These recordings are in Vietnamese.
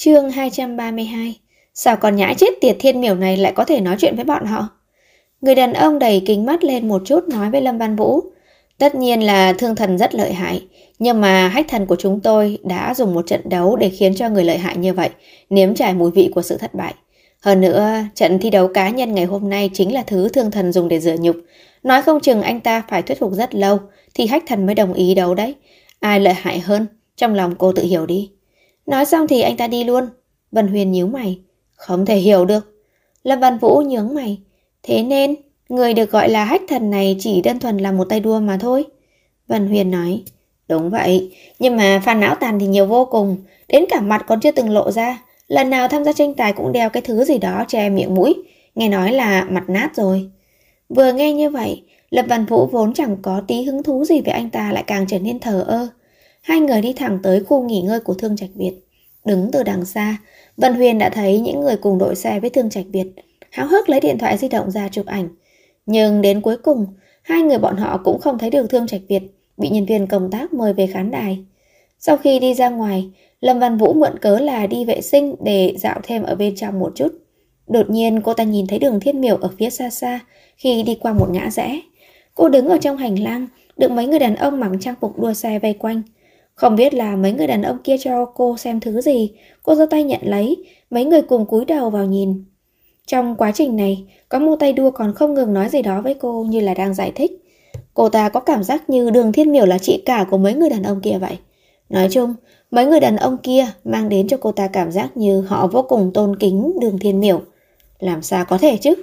Chương 232. Sao con nhãi chết tiệt thiên miểu này lại có thể nói chuyện với bọn họ? Người đàn ông đẩy kính mắt lên một chút nói với Lâm Văn Vũ. Tất nhiên là thương thần rất lợi hại, nhưng mà hách thần của chúng tôi đã dùng một trận đấu để khiến cho người lợi hại như vậy nếm trải mùi vị của sự thất bại. Hơn nữa, trận thi đấu cá nhân ngày hôm nay chính là thứ thương thần dùng để rửa nhục. Nói không chừng anh ta phải thuyết phục rất lâu thì hách thần mới đồng ý đấu đấy. Ai lợi hại hơn, trong lòng cô tự hiểu đi. Nói xong thì anh ta đi luôn. Vân Huyền nhíu mày. Không thể hiểu được. Lâm Văn Vũ nhướng mày. Thế nên, người được gọi là hách thần này chỉ đơn thuần là một tay đua mà thôi. Vân Huyền nói. Đúng vậy, nhưng mà Phan Não Tàn thì nhiều vô cùng. Đến cả mặt còn chưa từng lộ ra. Lần nào tham gia tranh tài cũng đeo cái thứ gì đó che miệng mũi. Nghe nói là mặt nát rồi. Vừa nghe như vậy, Lâm Văn Vũ vốn chẳng có tí hứng thú gì với anh ta lại càng trở nên thờ ơ. Hai người đi thẳng tới khu nghỉ ngơi của Thương Trạch Việt. Đứng từ đằng xa, Vân Huyền đã thấy những người cùng đội xe với Thương Trạch Việt háo hức lấy điện thoại di động ra chụp ảnh. Nhưng đến cuối cùng, hai người bọn họ cũng không thấy được Thương Trạch Việt, bị nhân viên công tác mời về khán đài. Sau khi đi ra ngoài, Lâm Văn Vũ mượn cớ là đi vệ sinh để dạo thêm ở bên trong một chút. Đột nhiên cô ta nhìn thấy Đường Thiên Miểu ở phía xa xa khi đi qua một ngã rẽ. Cô đứng ở trong hành lang, được mấy người đàn ông mặc trang phục đua xe vây quanh. Không biết là mấy người đàn ông kia cho cô xem thứ gì, cô giơ tay nhận lấy, mấy người cùng cúi đầu vào nhìn. Trong quá trình này, có một tay đua còn không ngừng nói gì đó với cô như là đang giải thích. Cô ta có cảm giác như Đường Thiên Miểu là chị cả của mấy người đàn ông kia vậy. Nói chung, mấy người đàn ông kia mang đến cho cô ta cảm giác như họ vô cùng tôn kính Đường Thiên Miểu. Làm sao có thể chứ?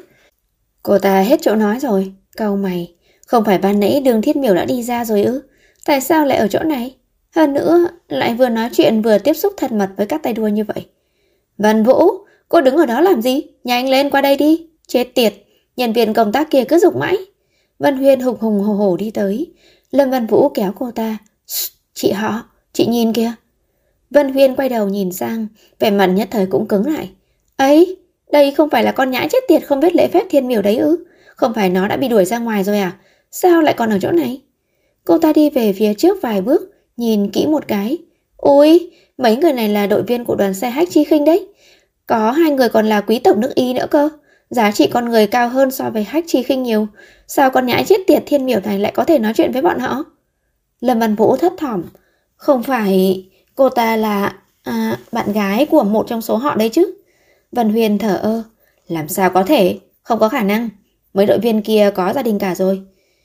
Cô ta hết chỗ nói rồi, cau mày. Không phải ban nãy Đường Thiên Miểu đã đi ra rồi ư? Tại sao lại ở chỗ này? Hơn nữa, lại vừa nói chuyện vừa tiếp xúc thân mật với các tay đua như vậy. Văn Vũ, cô đứng ở đó làm gì? Nhanh lên qua đây đi. Chết tiệt, nhân viên công tác kia cứ giục mãi. Vân Huyền hùng hùng hổ hổ đi tới. Lâm Văn Vũ kéo cô ta. Chị họ, chị nhìn kìa. Vân Huyền quay đầu nhìn sang, vẻ mặt nhất thời cũng cứng lại. Ấy, đây không phải là con nhãi chết tiệt không biết lễ phép thiên miểu đấy ư? Không phải nó đã bị đuổi ra ngoài rồi à? Sao lại còn ở chỗ này? Cô ta đi về phía trước vài bước, nhìn kỹ một cái. Ôi, mấy người này là đội viên của đoàn xe Hách Chi Khinh đấy. Có hai người còn là quý tộc nước Y nữa cơ. Giá trị con người cao hơn so với Hách Chi Khinh nhiều. Sao con nhãi chết tiệt thiên miểu này lại có thể nói chuyện với bọn họ? Lâm Văn Vũ thấp thỏm. Không phải cô ta là bạn gái của một trong số họ đấy chứ? Vân Huyền thở ơ. Làm sao có thể? Không có khả năng. Mấy đội viên kia có gia đình cả rồi.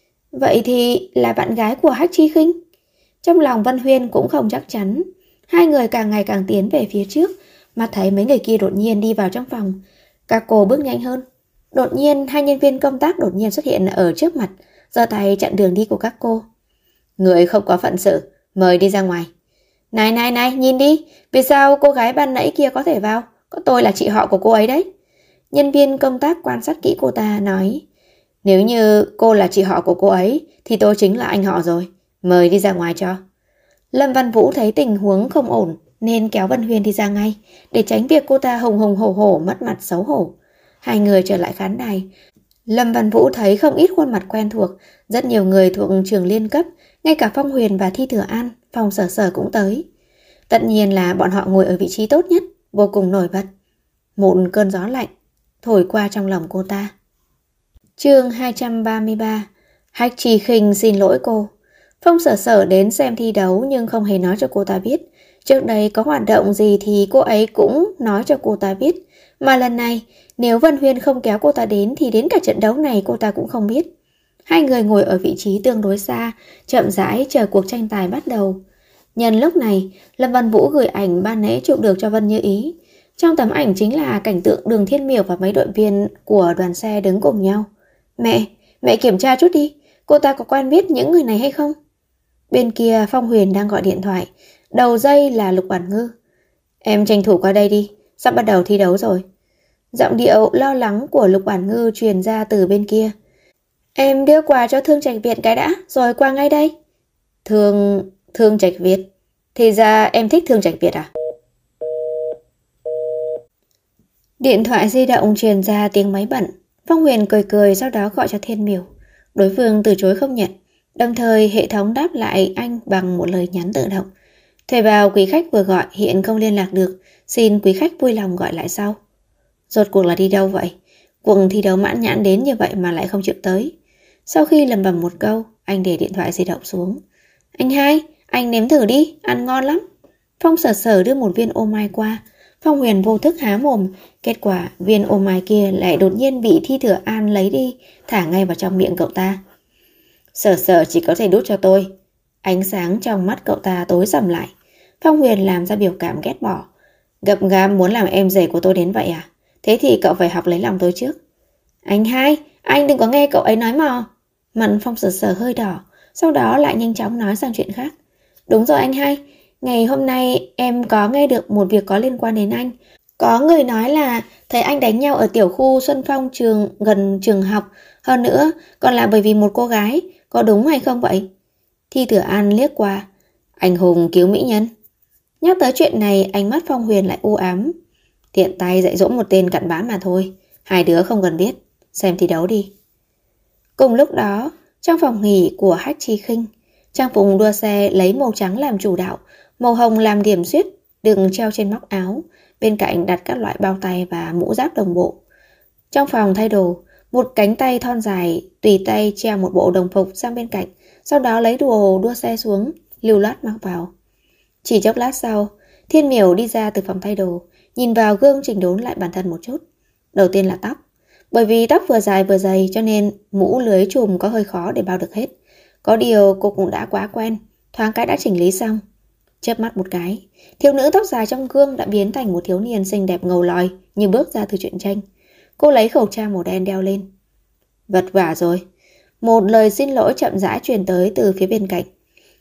Vậy thì là bạn gái của Hách Chi Khinh? Trong lòng Vân Huyền cũng không chắc chắn. Hai người càng ngày càng tiến về phía trước, mà thấy mấy người kia đột nhiên đi vào trong phòng. Các cô bước nhanh hơn. Đột nhiên hai nhân viên công tác đột nhiên xuất hiện ở trước mặt, giơ tay chặn đường đi của các cô. Người không có phận sự, mời đi ra ngoài. Này, nhìn đi, vì sao cô gái ban nãy kia có thể vào? Có tôi là chị họ của cô ấy đấy. Nhân viên công tác quan sát kỹ cô ta nói. Nếu như cô là chị họ của cô ấy thì tôi chính là anh họ rồi. Mời đi ra ngoài cho. Lâm Văn Vũ thấy tình huống không ổn nên kéo Vân Huyền đi ra ngay, để tránh việc cô ta hùng hùng hổ hổ mất mặt xấu hổ. Hai người trở lại khán đài. Lâm Văn Vũ thấy không ít khuôn mặt quen thuộc, rất nhiều người thuộc trường liên cấp, ngay cả Phong Huyền và Thi Thừa An, Phong Sở Sở cũng tới. Tất nhiên là bọn họ ngồi ở vị trí tốt nhất, vô cùng nổi bật. Một cơn gió lạnh thổi qua trong lòng cô ta. Chương 233. Hách Chi Khinh xin lỗi cô. Phong Sở Sở đến xem thi đấu nhưng không hề nói cho cô ta biết. Trước đây có hoạt động gì thì cô ấy cũng nói cho cô ta biết. Mà lần này, nếu Vân Huyền không kéo cô ta đến thì đến cả trận đấu này cô ta cũng không biết. Hai người ngồi ở vị trí tương đối xa, chậm rãi chờ cuộc tranh tài bắt đầu. Nhân lúc này, Lâm Văn Vũ gửi ảnh ban nãy chụp được cho Vân Như Ý. Trong tấm ảnh chính là cảnh tượng Đường Thiên Miểu và mấy đội viên của đoàn xe đứng cùng nhau. Mẹ kiểm tra chút đi, cô ta có quen biết những người này hay không? Bên kia Phong Huyền đang gọi điện thoại, đầu dây là Lục Bản Ngư. Em tranh thủ qua đây đi, sắp bắt đầu thi đấu rồi. Giọng điệu lo lắng của Lục Bản Ngư truyền ra từ bên kia. Em đưa quà cho Thương Trạch Việt cái đã, rồi qua ngay đây. Thương Trạch Việt? Thì ra em thích Thương Trạch Việt à? Điện thoại di động truyền ra tiếng máy bận. Phong Huyền cười sau đó gọi cho Thiên Miểu. Đối phương từ chối không nhận, đồng thời hệ thống đáp lại anh bằng một lời nhắn tự động. Thuê bao quý khách vừa gọi hiện không liên lạc được, xin quý khách vui lòng gọi lại sau. Rốt cuộc là đi đâu vậy? Cuộc thi đấu mãn nhãn đến như vậy mà lại không chịu tới. Sau khi lẩm bẩm một câu, anh để điện thoại di động xuống. Anh hai, anh nếm thử đi, ăn ngon lắm. Phong Sở Sở đưa một viên ô mai qua. Phong Huyền vô thức há mồm. Kết quả viên ô mai kia lại đột nhiên bị Thi Thừa An lấy đi, thả ngay vào trong miệng cậu ta. Sở Sở chỉ có thể đút cho tôi. Ánh sáng trong mắt cậu ta tối sầm lại. Phong Huyền làm ra biểu cảm ghét bỏ. Gập gáp muốn làm em rể của tôi đến vậy à? Thế thì cậu phải học lấy lòng tôi trước. Anh hai, anh đừng có nghe cậu ấy nói mò. Mặt Phong Sở Sở hơi đỏ, sau đó lại nhanh chóng nói sang chuyện khác. Đúng rồi anh hai, ngày hôm nay em có nghe được một việc có liên quan đến anh. Có người nói là thấy anh đánh nhau ở tiểu khu Xuân Phong gần trường học. Hơn nữa, còn là bởi vì một cô gái. Có đúng hay không vậy? Thi Thừa An liếc qua. Anh hùng cứu mỹ nhân. Nhắc tới chuyện này, ánh mắt Phong Huyền lại u ám. Tiện tay dạy dỗ một tên cặn bã mà thôi. Hai đứa không cần biết. Xem thi đấu đi. Cùng lúc đó, trong phòng nghỉ của Hách Chi Khinh, trang phục đua xe lấy màu trắng làm chủ đạo, màu hồng làm điểm xuyết, đừng treo trên móc áo, bên cạnh đặt các loại bao tay và mũ giáp đồng bộ. Trong phòng thay đồ, một cánh tay thon dài tùy tay treo một bộ đồng phục sang bên cạnh, sau đó lấy đồ đua xe xuống, lưu loát mặc vào. Chỉ chốc lát sau, Thiên Miểu đi ra từ phòng thay đồ, nhìn vào gương chỉnh đốn lại bản thân một chút. Đầu tiên là tóc. Bởi vì tóc vừa dài vừa dày cho nên mũ lưới chùm có hơi khó để bao được hết. Có điều cô cũng đã quá quen, thoáng cái đã chỉnh lý xong. Chớp mắt một cái, thiếu nữ tóc dài trong gương đã biến thành một thiếu niên xinh đẹp ngầu lòi như bước ra từ truyện tranh. Cô lấy khẩu trang màu đen đeo lên. Vật vả rồi. Một lời xin lỗi chậm rãi truyền tới từ phía bên cạnh.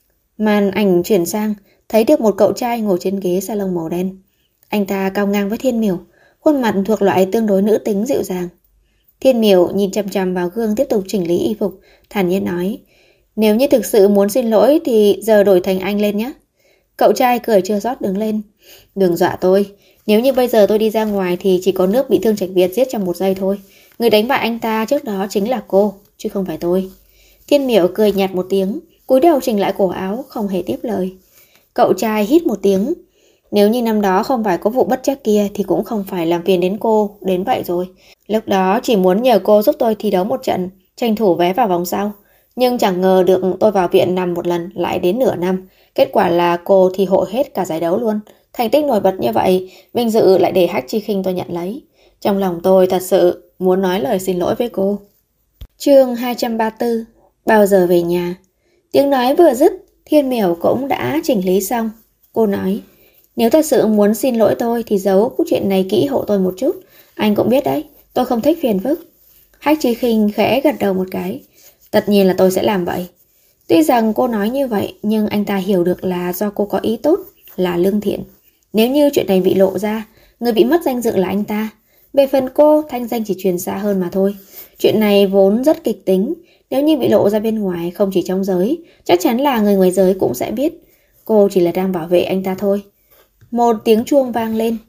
Màn ảnh chuyển sang, thấy được một cậu trai ngồi trên ghế salon màu đen. Anh ta cao ngang với Thiên Miểu, khuôn mặt thuộc loại tương đối nữ tính dịu dàng. Thiên Miểu nhìn chằm chằm vào gương tiếp tục chỉnh lý y phục, thản nhiên nói. Nếu như thực sự muốn xin lỗi thì giờ đổi thành anh lên nhé. Cậu trai cười chưa rót đứng lên. Đừng dọa tôi. Nếu như bây giờ tôi đi ra ngoài thì chỉ có nước bị Thương Trạch Việt giết trong một giây thôi. Người đánh bại anh ta trước đó chính là cô, chứ không phải tôi. Thiên Miểu cười nhạt một tiếng, cúi đầu chỉnh lại cổ áo, không hề tiếp lời. Cậu trai hít một tiếng. Nếu như năm đó không phải có vụ bất trắc kia thì cũng không phải làm phiền đến cô đến vậy rồi. Lúc đó chỉ muốn nhờ cô giúp tôi thi đấu một trận, tranh thủ vé vào vòng sau. Nhưng chẳng ngờ được tôi vào viện nằm một lần lại đến nửa năm. Kết quả là cô thi hộ hết cả giải đấu luôn. Thành tích nổi bật như vậy, vinh dự lại để Hách Chi Khinh tôi nhận lấy. Trong lòng tôi thật sự muốn nói lời xin lỗi với cô. Chương 234. Bao giờ về nhà? Tiếng nói vừa dứt, Thiên Miểu cũng đã chỉnh lý xong. Cô nói, nếu thật sự muốn xin lỗi tôi thì giấu câu chuyện này kỹ hộ tôi một chút. Anh cũng biết đấy, tôi không thích phiền phức. Hách Chi Khinh khẽ gật đầu một cái. Tất nhiên là tôi sẽ làm vậy. Tuy rằng cô nói như vậy, nhưng anh ta hiểu được là do cô có ý tốt, là lương thiện. Nếu như chuyện này bị lộ ra, người bị mất danh dự là anh ta. Về phần cô, thanh danh chỉ truyền xa hơn mà thôi. Chuyện này vốn rất kịch tính. Nếu như bị lộ ra bên ngoài, không chỉ trong giới, chắc chắn là người ngoài giới cũng sẽ biết. Cô chỉ là đang bảo vệ anh ta thôi. Một tiếng chuông vang lên.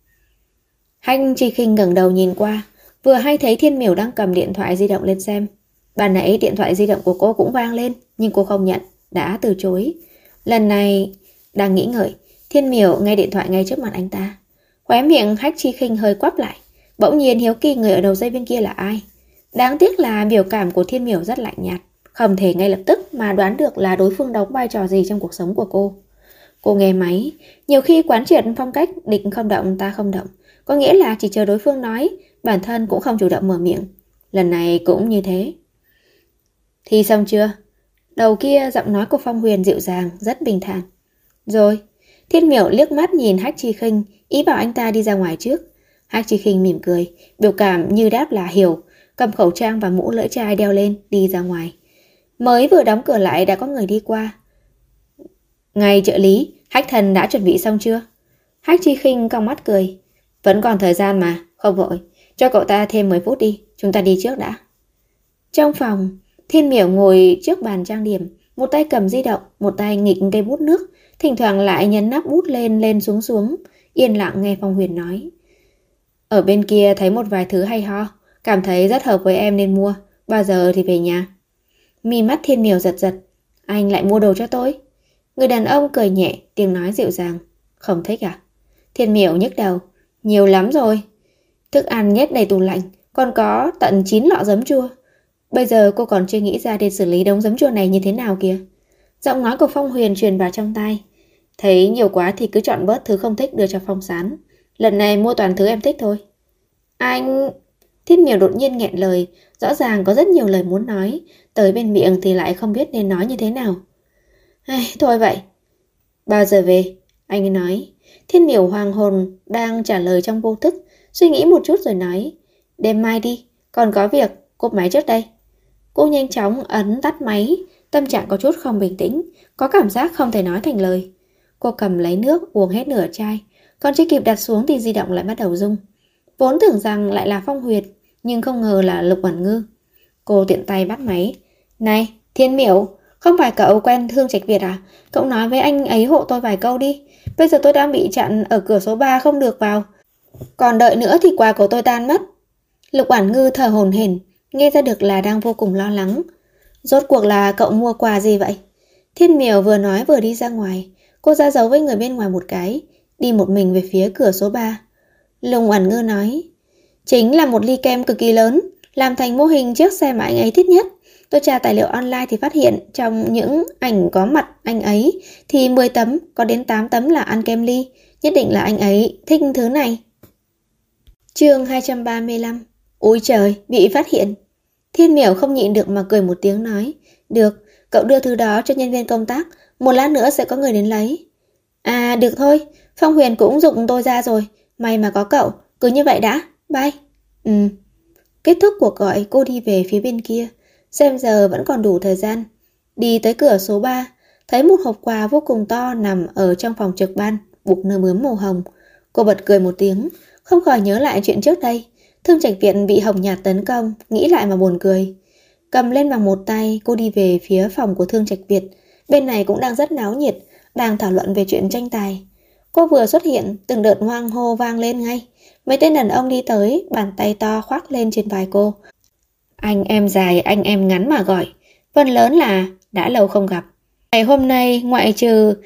Hách Chi Khinh ngẩng đầu nhìn qua, vừa hay thấy Thiên Miểu đang cầm điện thoại di động lên xem. Ban nãy điện thoại di động của cô cũng vang lên, nhưng cô không nhận, đã từ chối. Lần này, đang nghĩ ngợi, Thiên Miểu nghe điện thoại ngay trước mặt anh ta. Khóe miệng Hách Chi Khinh hơi quắp lại, bỗng nhiên hiếu kỳ người ở đầu dây bên kia là ai. Đáng tiếc là biểu cảm của Thiên Miểu rất lạnh nhạt, không thể ngay lập tức mà đoán được là đối phương đóng vai trò gì trong cuộc sống của cô. Cô nghe máy, nhiều khi quán triệt phong cách địch không động ta không động, có nghĩa là chỉ chờ đối phương nói, bản thân cũng không chủ động mở miệng. Lần này cũng như thế. Thi xong chưa? Đầu kia giọng nói của Phong Huyền dịu dàng, rất bình thản. Rồi. Thiên Miểu liếc mắt nhìn Hách Chi Khinh, ý bảo anh ta đi ra ngoài trước. Hách Chi Khinh mỉm cười, biểu cảm như đáp là hiểu, cầm khẩu trang và mũ lưỡi chai đeo lên, đi ra ngoài. Mới vừa đóng cửa lại đã có người đi qua. Ngài trợ lý, Hách thần đã chuẩn bị xong chưa? Hách Chi Khinh cong mắt cười. Vẫn còn thời gian mà, không vội. Cho cậu ta thêm 10 phút đi, chúng ta đi trước đã. Trong phòng, Thiên Miểu ngồi trước bàn trang điểm, một tay cầm di động, một tay nghịch cây bút nước, thỉnh thoảng lại nhấn nắp bút lên lên xuống xuống, yên lặng nghe Phong Huyền nói. Ở bên kia thấy một vài thứ hay ho, cảm thấy rất hợp với em nên mua, bao giờ thì về nhà? Mi mắt Thiên Miểu giật giật, anh lại mua đồ cho tôi? Người đàn ông cười nhẹ, tiếng nói dịu dàng. Không thích à? Thiên Miểu nhức đầu. Nhiều lắm rồi. Thức ăn nhét đầy tủ lạnh, còn có tận 9 lọ giấm chua. Bây giờ cô còn chưa nghĩ ra để xử lý đống giấm chua này như thế nào kìa. Giọng nói của Phong Huyền truyền vào trong tai. Thấy nhiều quá thì cứ chọn bớt thứ không thích đưa cho Phong Sán. Lần này mua toàn thứ em thích thôi. Anh... Thiên Miểu đột nhiên nghẹn lời. Rõ ràng có rất nhiều lời muốn nói. Tới bên miệng thì lại không biết nên nói như thế nào. Thôi vậy. Bao giờ về? Anh ấy nói. Thiên Miểu hoàng hồn đang trả lời trong vô thức. Suy nghĩ một chút rồi nói. Đêm mai đi, còn có việc, cúp máy trước đây. Cô nhanh chóng ấn tắt máy. Tâm trạng có chút không bình tĩnh. Có cảm giác không thể nói thành lời. Cô cầm lấy nước uống hết nửa chai. Còn chưa kịp đặt xuống thì di động lại bắt đầu rung. Vốn tưởng rằng lại là Phong Huyền, nhưng không ngờ là Lục Uẩn Ngư. Cô tiện tay bắt máy. Này, Thiên Miểu, không phải cậu quen Thương Trạch Việt à? Cậu nói với anh ấy hộ tôi vài câu đi. Bây giờ tôi đang bị chặn ở cửa số 3 không được vào. Còn đợi nữa thì quà của tôi tan mất. Lục Uẩn Ngư thở hổn hển, nghe ra được là đang vô cùng lo lắng. Rốt cuộc là cậu mua quà gì vậy? Thiên Miểu vừa nói vừa đi ra ngoài. Cô ra dấu với người bên ngoài một cái, đi một mình về phía cửa số 3. Lục Uẩn Ngư nói, chính là một ly kem cực kỳ lớn, làm thành mô hình chiếc xe mà anh ấy thích nhất. Tôi tra tài liệu online thì phát hiện trong những ảnh có mặt anh ấy thì 10 tấm, có đến 8 tấm là ăn kem ly. Nhất định là anh ấy thích thứ này. Chương 235. Ôi trời, bị phát hiện. Thiên Miểu không nhịn được mà cười một tiếng nói, được, cậu đưa thứ đó cho nhân viên công tác, một lát nữa sẽ có người đến lấy. À được thôi, Phong Huyền cũng giục tôi ra rồi, may mà có cậu, cứ như vậy đã, bye. Kết thúc cuộc gọi, cô đi về phía bên kia, xem giờ vẫn còn đủ thời gian. Đi tới cửa số 3, thấy một hộp quà vô cùng to nằm ở trong phòng trực ban, buộc nơ bướm màu hồng. Cô bật cười một tiếng, không khỏi nhớ lại chuyện trước đây. Thương Trạch Việt bị Hồng Nhạt tấn công, nghĩ lại mà buồn cười. Cầm lên bằng một tay, cô đi về phía phòng của Thương Trạch Việt. Bên này cũng đang rất náo nhiệt, đang thảo luận về chuyện tranh tài. Cô vừa xuất hiện, từng đợt hoang hô vang lên ngay. Mấy tên đàn ông đi tới, bàn tay to khoác lên trên vai cô. Anh em dài, anh em ngắn mà gọi. Phần lớn là đã lâu không gặp. Ngày hôm nay, ngoại trừ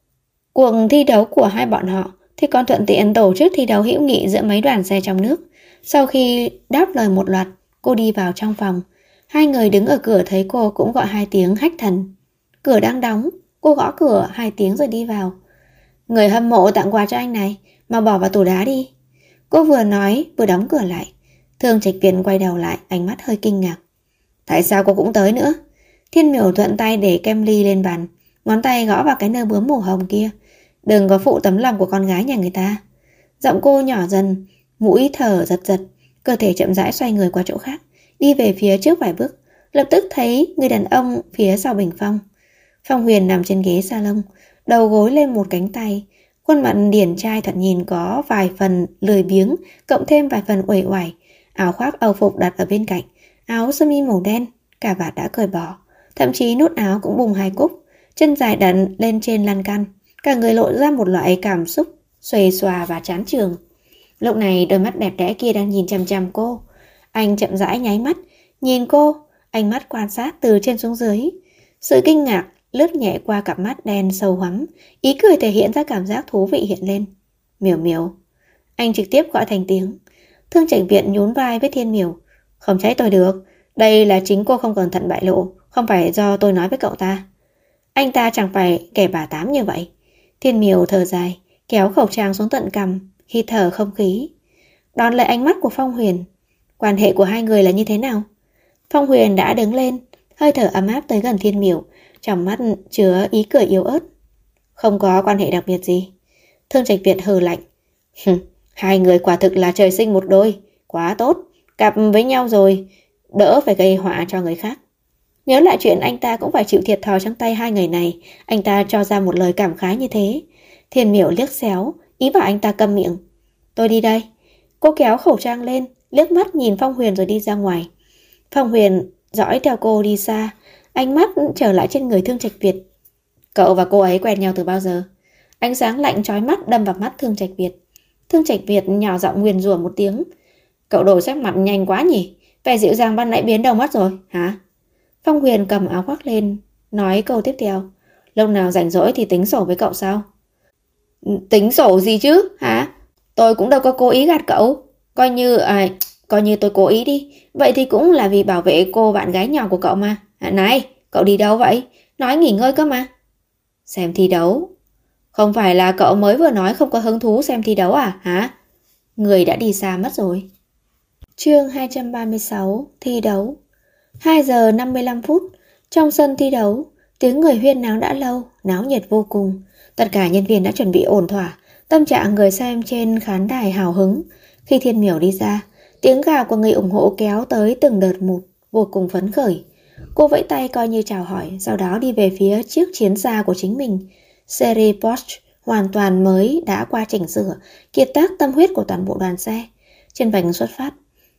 cuộc thi đấu của hai bọn họ, thì còn thuận tiện tổ chức thi đấu hữu nghị giữa mấy đoàn xe trong nước. Sau khi đáp lời một loạt, cô đi vào trong phòng. Hai người đứng ở cửa thấy cô cũng gọi 2 tiếng hách thần. Cửa đang đóng, cô gõ cửa 2 tiếng rồi đi vào. Người hâm mộ tặng quà cho anh này, mà bỏ vào tủ đá đi. Cô vừa nói vừa đóng cửa lại. Thương Trạch Việt quay đầu lại, ánh mắt hơi kinh ngạc. Tại sao cô cũng tới nữa? Thiên Miểu thuận tay để kem ly lên bàn, ngón tay gõ vào cái nơ bướm màu hồng kia. Đừng có phụ tấm lòng của con gái nhà người ta. Giọng cô nhỏ dần, mũi thở giật giật, cơ thể chậm rãi xoay người qua chỗ khác, đi về phía trước vài bước. Lập tức thấy người đàn ông phía sau bình phong. Phong Huyền nằm trên ghế salon, đầu gối lên một cánh tay, khuôn mặt điển trai thật nhìn có vài phần lười biếng, cộng thêm vài phần uể oải. Áo khoác Âu phục đặt ở bên cạnh, áo sơ mi màu đen, cà vạt đã cởi bỏ, thậm chí nút áo cũng bùng 2 cúc, chân dài đặt lên trên lan can, cả người lộ ra một loại cảm xúc xuề xòa và chán chường. Lúc này đôi mắt đẹp đẽ kia đang nhìn chằm chằm cô. Anh chậm rãi nháy mắt, nhìn cô, ánh mắt quan sát từ trên xuống dưới. Sự kinh ngạc lướt nhẹ qua cặp mắt đen sâu hoắm, ý cười thể hiện ra cảm giác thú vị hiện lên. Miểu Miểu. Anh trực tiếp gọi thành tiếng. Thương Trạch Việt nhún vai với Thiên Miểu. Không trách tôi được, đây là chính cô không cẩn thận bại lộ, không phải do tôi nói với cậu ta. Anh ta chẳng phải kẻ bà tám như vậy. Thiên Miểu thở dài, kéo khẩu trang xuống tận cằm, hít thở không khí. Đón lấy ánh mắt của Phong Huyền. Quan hệ của hai người là như thế nào? Phong Huyền đã đứng lên, hơi thở ấm áp tới gần Thiên Miểu, trong mắt chứa ý cười yếu ớt. Không có quan hệ đặc biệt gì. Thương Trạch Việt hừ lạnh. Hai người quả thực là trời sinh một đôi, quá tốt, cặp với nhau rồi, đỡ phải gây họa cho người khác. Nhớ lại chuyện anh ta cũng phải chịu thiệt thòi trong tay hai người này, anh ta cho ra một lời cảm khái như thế. Thiên Miểu liếc xéo, ý bảo anh ta câm miệng. Tôi đi đây. Cô kéo khẩu trang lên, liếc mắt nhìn Phong Huyền rồi đi ra ngoài. Phong Huyền dõi theo cô đi xa, ánh mắt trở lại trên người Thương Trạch Việt. Cậu và cô ấy quen nhau từ bao giờ? Ánh sáng lạnh chói mắt đâm vào mắt Thương Trạch Việt. Thương Trạch Việt nhỏ giọng nguyền rủa một tiếng. Cậu đổi sắc mặt nhanh quá nhỉ? Vẻ dịu dàng ban nãy biến đâu mất rồi, hả? Phong Huyền cầm áo khoác lên, nói câu tiếp theo. Lúc nào rảnh rỗi thì tính sổ với cậu sao? Tính sổ gì chứ, hả? Tôi cũng đâu có cố ý gạt cậu. Coi như tôi cố ý đi. Vậy thì cũng là vì bảo vệ cô bạn gái nhỏ của cậu mà. Này, cậu đi đâu vậy? Nói nghỉ ngơi cơ mà. Xem thi đấu. Không phải là cậu mới vừa nói không có hứng thú xem thi đấu à, hả? Người đã đi xa mất rồi. Chương 236, thi đấu. 2 giờ 55 phút, trong sân thi đấu, tiếng người huyên náo đã lâu, náo nhiệt vô cùng. Tất cả nhân viên đã chuẩn bị ổn thỏa, tâm trạng người xem trên khán đài hào hứng. Khi Thiên Miểu đi ra, tiếng gào của người ủng hộ kéo tới từng đợt một, vô cùng phấn khởi. Cô vẫy tay coi như chào hỏi, sau đó đi về phía chiếc chiến xa của chính mình. Series Porsche hoàn toàn mới đã qua chỉnh sửa, kiệt tác tâm huyết của toàn bộ đoàn xe. Trên vành xuất phát,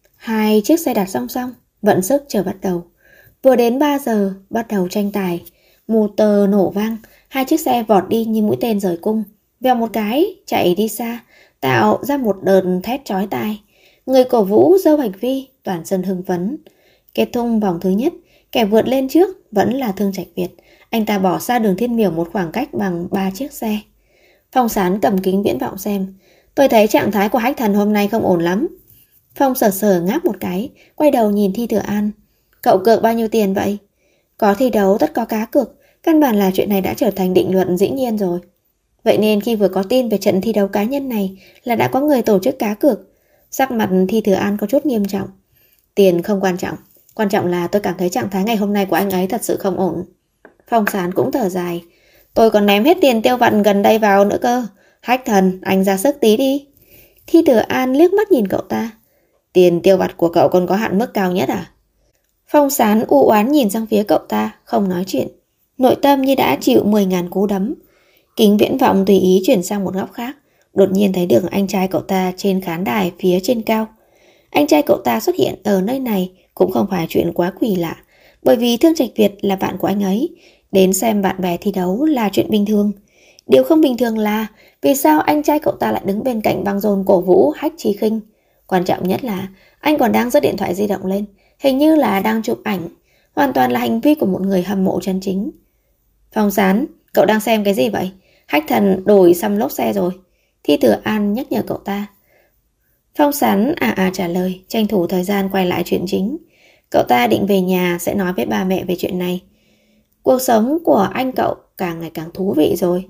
2 chiếc xe đặt song song, vận sức chờ bắt đầu. Vừa đến 3 giờ, bắt đầu tranh tài. Motor nổ vang, 2 chiếc xe vọt đi như mũi tên rời cung. Vèo một cái, chạy đi xa, tạo ra một đợt thét chói tai. Người cổ vũ dâu hành vi, toàn sân hưng phấn. Kết thúc vòng thứ nhất, kẻ vượt lên trước vẫn là Thương Trạch Việt. Anh ta bỏ xa Đường Thiên Miểu một khoảng cách bằng 3 chiếc xe. Phong Sán cầm kính viễn vọng xem. Tôi thấy trạng thái của Hách Thần hôm nay không ổn lắm. Phong sờ sờ ngáp một cái, quay đầu nhìn Thi Thừa An. Cậu cược bao nhiêu tiền vậy? Có thi đấu tất có cá cược, căn bản là chuyện này đã trở thành định luật dĩ nhiên rồi. Vậy nên khi vừa có tin về trận thi đấu cá nhân này là đã có người tổ chức cá cược. Sắc mặt Thi Thừa An có chút nghiêm trọng. Tiền không quan trọng là tôi cảm thấy trạng thái ngày hôm nay của anh ấy thật sự không ổn. Phong Sán cũng thở dài. Tôi còn ném hết tiền tiêu vặt gần đây vào nữa cơ. Hách Thần, anh ra sức tí đi. Thi Thừa An liếc mắt nhìn cậu ta. Tiền tiêu vặt của cậu còn có hạn mức cao nhất à? Phong Sán u oán nhìn sang phía cậu ta, không nói chuyện. Nội tâm như đã chịu 10.000 cú đấm. Kính viễn vọng tùy ý chuyển sang một góc khác. Đột nhiên thấy được anh trai cậu ta trên khán đài phía trên cao. Anh trai cậu ta xuất hiện ở nơi này cũng không phải chuyện quá kỳ lạ. Bởi vì Thương Trạch Việt là bạn của anh ấy. Đến xem bạn bè thi đấu là chuyện bình thường. Điều không bình thường là vì sao anh trai cậu ta lại đứng bên cạnh băng rôn cổ vũ Hách Chí Khinh. Quan trọng nhất là anh còn đang giơ điện thoại di động lên, hình như là đang chụp ảnh. Hoàn toàn là hành vi của một người hâm mộ chân chính. Phong Sán, cậu đang xem cái gì vậy? Hách Thần đổi xăm lốp xe rồi. Thi Thừa An nhắc nhở cậu ta. Phong Sán trả lời, tranh thủ thời gian quay lại chuyện chính. Cậu ta định về nhà sẽ nói với ba mẹ về chuyện này. Cuộc sống của anh cậu càng ngày càng thú vị rồi.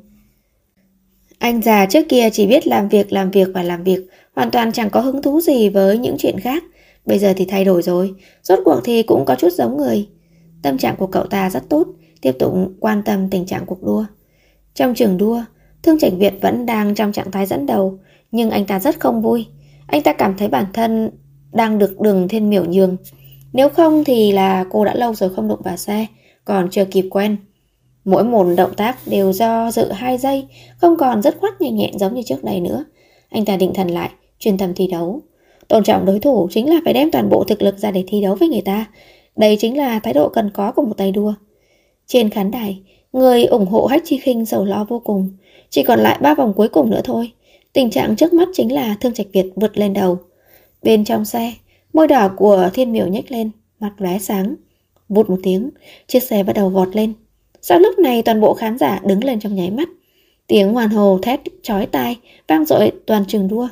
Anh già trước kia chỉ biết làm việc, hoàn toàn chẳng có hứng thú gì với những chuyện khác. Bây giờ thì thay đổi rồi, rốt cuộc thì cũng có chút giống người. Tâm trạng của cậu ta rất tốt, tiếp tục quan tâm tình trạng cuộc đua. Trong trường đua, Thương Trạch Việt vẫn đang trong trạng thái dẫn đầu, nhưng anh ta rất không vui. Anh ta cảm thấy bản thân đang được Đường Thiên Miểu nhường. Nếu không thì là cô đã lâu rồi không đụng vào xe, còn chưa kịp quen. Mỗi một động tác đều do dự 2 giây, không còn dứt khoát nhanh nhẹn giống như trước đây nữa. Anh ta định thần lại, chuyên tâm thi đấu. Tôn trọng đối thủ chính là phải đem toàn bộ thực lực ra để thi đấu với người ta. Đây chính là thái độ cần có của một tay đua. Trên khán đài, người ủng hộ Hách Chí Khinh sầu lo vô cùng. Chỉ còn lại 3 vòng cuối cùng nữa thôi. Tình trạng trước mắt chính là Thương Trạch Việt vượt lên đầu. Bên trong xe, môi đỏ của Thiên Miểu nhếch lên, mặt lóe sáng. Vụt một tiếng, chiếc xe bắt đầu vọt lên. Sau lúc này toàn bộ khán giả đứng lên trong nháy mắt. Tiếng hoàn hồ thét chói tai vang dội toàn trường đua.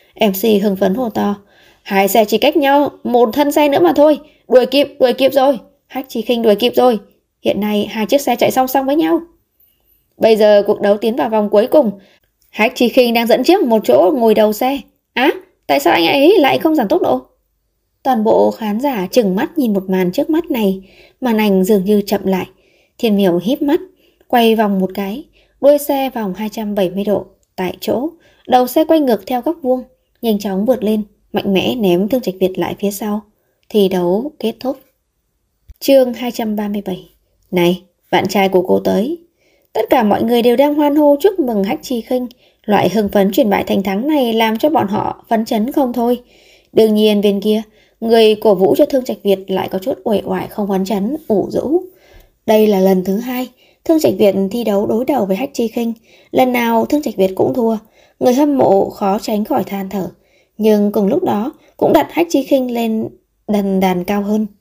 MC hưng phấn hô to. 2 xe chỉ cách nhau 1 thân xe nữa mà thôi. Đuổi kịp rồi. Hách Chí Khinh đuổi kịp rồi. Hiện nay 2 chiếc xe chạy song song với nhau. Bây giờ cuộc đấu tiến vào vòng cuối cùng. Hách Chí Khinh đang dẫn trước một chỗ ngồi đầu xe. Tại sao anh ấy lại không giảm tốc độ? Toàn bộ khán giả trừng mắt nhìn một màn trước mắt này. Màn ảnh dường như chậm lại. Thiên Miểu híp mắt, quay vòng một cái, đuôi xe vòng 270 độ, tại chỗ, đầu xe quay ngược theo góc vuông, nhanh chóng vượt lên, mạnh mẽ ném Thương Trạch Việt lại phía sau. Thi đấu kết thúc. Chương 237. Này, bạn trai của cô tới. Tất cả mọi người đều đang hoan hô chúc mừng Hách Chí Khinh. Loại hưng phấn chuyển bại thành thắng này làm cho bọn họ phấn chấn không thôi. Đương nhiên bên kia, người cổ vũ cho Thương Trạch Việt lại có chút uể oải không phấn chấn, ủ rũ. Đây là lần thứ 2 Thương Trạch Việt thi đấu đối đầu với Hách Chí Khinh. Lần nào Thương Trạch Việt cũng thua. Người hâm mộ khó tránh khỏi than thở. Nhưng cùng lúc đó cũng đặt Hách Chí Khinh lên đàn cao hơn.